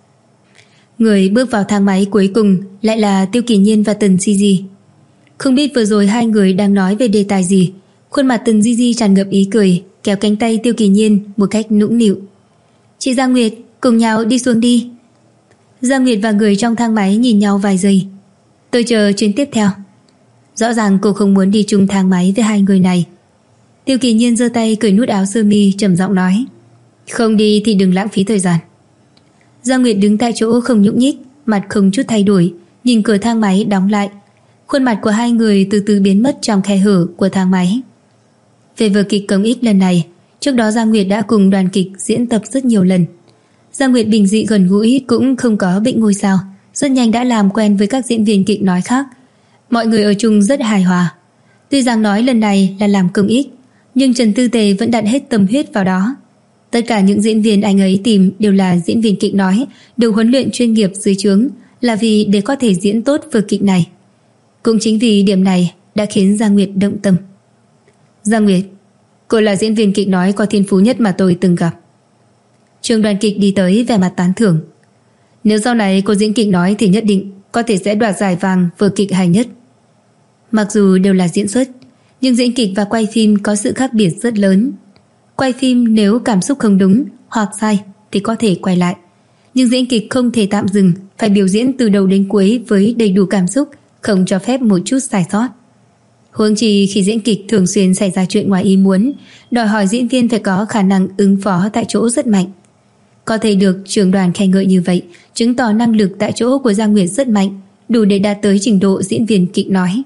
Người bước vào thang máy cuối cùng lại là Tiêu Kỳ Nhiên và Tần Di Di. Không biết vừa rồi hai người đang nói về đề tài gì. Khuôn mặt Tần Di Di tràn ngập ý cười, kéo cánh tay Tiêu Kỳ Nhiên một cách nũng nịu. Chị Giang Nguyệt, cùng nhau đi xuống đi. Giang Nguyệt và người trong thang máy nhìn nhau vài giây. Tôi chờ chuyến tiếp theo. Rõ ràng cô không muốn đi chung thang máy với hai người này. Tiêu Kỳ Nhiên giơ tay cởi nút áo sơ mi, trầm giọng nói: không đi thì đừng lãng phí thời gian. Giang Nguyệt đứng tại chỗ không nhúc nhích, mặt không chút thay đổi, nhìn cửa thang máy đóng lại. Khuôn mặt của hai người từ từ biến mất trong khe hở của thang máy. Về vở kịch Công Ích lần này, trước đó Giang Nguyệt đã cùng đoàn kịch diễn tập rất nhiều lần. Giang Nguyệt bình dị gần gũi, cũng không có bệnh ngôi sao, rất nhanh đã làm quen với các diễn viên kịch nói khác. Mọi người ở chung rất hài hòa. Tuy rằng nói lần này là làm Công Ích, nhưng Trần Tư Tề vẫn đặt hết tâm huyết vào đó. Tất cả những diễn viên anh ấy tìm đều là diễn viên kịch nói, được huấn luyện chuyên nghiệp dưới trướng, là vì để có thể diễn tốt vở kịch này. Cũng chính vì điểm này đã khiến Giang Nguyệt động tâm. Giang Nguyệt, cô là diễn viên kịch nói có thiên phú nhất mà tôi từng gặp. Trường đoàn kịch đi tới vẻ mặt tán thưởng. Nếu sau này cô diễn kịch nói thì nhất định có thể sẽ đoạt giải vàng vở kịch hay nhất. Mặc dù đều là diễn xuất, nhưng diễn kịch và quay phim có sự khác biệt rất lớn. Quay phim nếu cảm xúc không đúng hoặc sai thì có thể quay lại, nhưng diễn kịch không thể tạm dừng, phải biểu diễn từ đầu đến cuối với đầy đủ cảm xúc, không cho phép một chút sai sót. Huống chi khi diễn kịch thường xuyên xảy ra chuyện ngoài ý muốn, đòi hỏi diễn viên phải có khả năng ứng phó tại chỗ rất mạnh. Có thể được trưởng đoàn khen ngợi như vậy, chứng tỏ năng lực tại chỗ của Giang Nguyệt rất mạnh, đủ để đạt tới trình độ diễn viên kịch nói.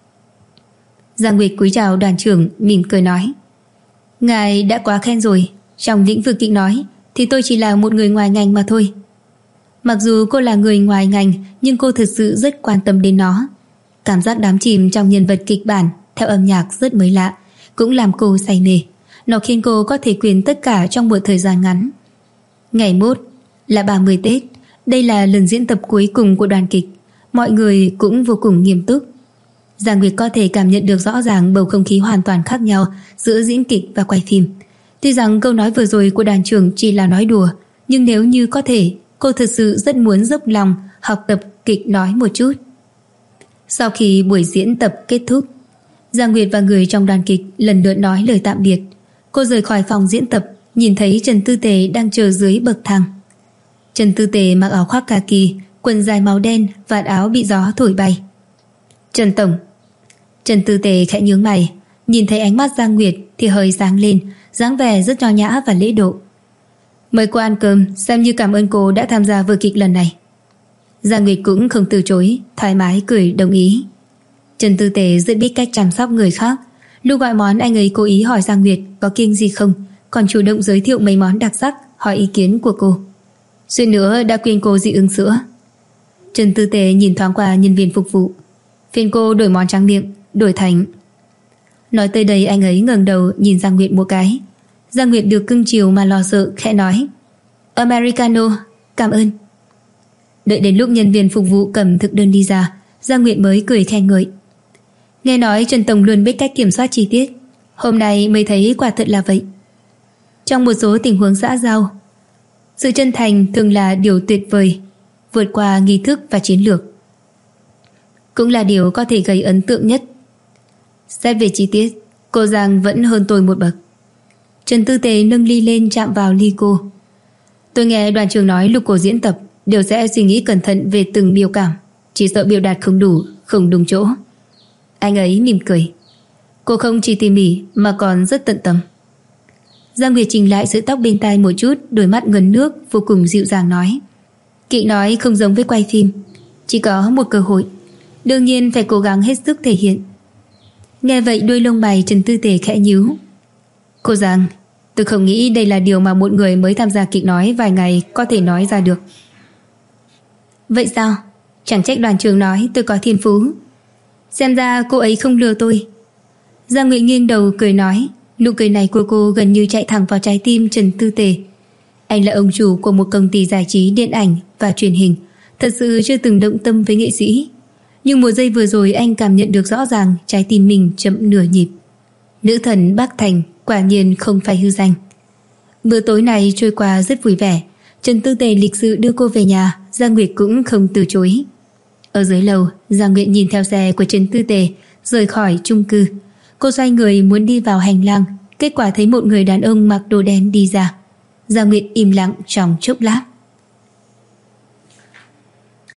Giang Nguyệt cúi chào đoàn trưởng, mỉm cười nói: ngài đã quá khen rồi, trong lĩnh vực kịch nói thì tôi chỉ là một người ngoài ngành mà thôi. Mặc dù cô là người ngoài ngành, nhưng cô thực sự rất quan tâm đến nó. Cảm giác đắm chìm trong nhân vật kịch bản theo âm nhạc rất mới lạ, cũng làm cô say mê. Nó khiến cô có thể quyền tất cả trong một thời gian ngắn. Ngày mốt là 30 Tết, đây là lần diễn tập cuối cùng của đoàn kịch. Mọi người cũng vô cùng nghiêm túc. Giang Nguyệt có thể cảm nhận được rõ ràng bầu không khí hoàn toàn khác nhau giữa diễn kịch và quay phim. Tuy rằng câu nói vừa rồi của đoàn trưởng chỉ là nói đùa, nhưng nếu như có thể, cô thực sự rất muốn dốc lòng học tập kịch nói một chút. Sau khi buổi diễn tập kết thúc, Giang Nguyệt và người trong đoàn kịch lần lượt nói lời tạm biệt. Cô rời khỏi phòng diễn tập, nhìn thấy Trần Tư Tề đang chờ dưới bậc thang. Trần Tư Tề mặc áo khoác kaki, quần dài màu đen, vạt áo bị gió thổi bay. Trần Tổng. Trần Tư Tề khẽ nhướng mày, nhìn thấy ánh mắt Giang Nguyệt thì hơi sáng lên, dáng vẻ rất nho nhã và lễ độ. Mời cô ăn cơm, xem như cảm ơn cô đã tham gia vở kịch lần này. Giang Nguyệt cũng không từ chối, thoải mái cười đồng ý. Trần Tư Tề rất biết cách chăm sóc người khác. Lúc gọi món, anh ấy cố ý hỏi Giang Nguyệt có kiêng gì không, còn chủ động giới thiệu mấy món đặc sắc, hỏi ý kiến của cô. Suýt nữa đã quên cô dị ứng sữa. Trần Tư Tề nhìn thoáng qua nhân viên phục vụ. Phiền cô đổi món tráng miệng, đổi thành. Nói tới đây anh ấy ngẩng đầu nhìn Giang Nguyệt một cái. Giang Nguyệt được cưng chiều mà lo sợ, khẽ nói Americano, cảm ơn. Đợi đến lúc nhân viên phục vụ cầm thực đơn đi ra, Giang Nguyệt mới cười khen ngợi. Nghe nói Trần Tổng luôn biết cách kiểm soát chi tiết, hôm nay mới thấy quả thật là vậy. Trong một số tình huống xã giao, sự chân thành thường là điều tuyệt vời, vượt qua nghi thức và chiến lược, cũng là điều có thể gây ấn tượng nhất. Xét về chi tiết, cô Giang vẫn hơn tôi một bậc. Trần Tư Tề nâng ly lên chạm vào ly cô. Tôi nghe đoàn trưởng nói lúc cô diễn tập đều sẽ suy nghĩ cẩn thận về từng biểu cảm, chỉ sợ biểu đạt không đủ, không đúng chỗ. Anh ấy mỉm cười. Cô không chỉ tỉ mỉ mà còn rất tận tâm. Giang Nguyệt chỉnh lại sợi tóc bên tai một chút, đôi mắt ngấn nước, vô cùng dịu dàng nói. Kịch nói không giống với quay phim, chỉ có một cơ hội, đương nhiên phải cố gắng hết sức thể hiện. Nghe vậy đôi lông mày Trần Tư Tề khẽ nhíu. Cô Giang, tôi không nghĩ đây là điều mà một người mới tham gia kịch nói vài ngày có thể nói ra được. Vậy sao? Chẳng trách đoàn trưởng nói tôi có thiên phú. Xem ra cô ấy không lừa tôi. Giang Nguyệt nghiêng đầu cười nói. Nụ cười này của cô gần như chạy thẳng vào trái tim Trần Tư Tề. Anh là ông chủ của một công ty giải trí điện ảnh và truyền hình, thật sự chưa từng động tâm với nghệ sĩ. Nhưng một giây vừa rồi anh cảm nhận được rõ ràng trái tim mình chậm nửa nhịp. Nữ thần Bắc Thành quả nhiên không phải hư danh. Bữa tối này trôi qua rất vui vẻ. Trần Tư Tề lịch sự đưa cô về nhà, Giang Nguyệt cũng không từ chối. Ở dưới lầu, Giang Nguyệt nhìn theo xe của Trần Tư Tề rời khỏi chung cư. Cô xoay người muốn đi vào hành lang, kết quả thấy một người đàn ông mặc đồ đen đi ra. Giang Nguyệt im lặng trong chốc lát.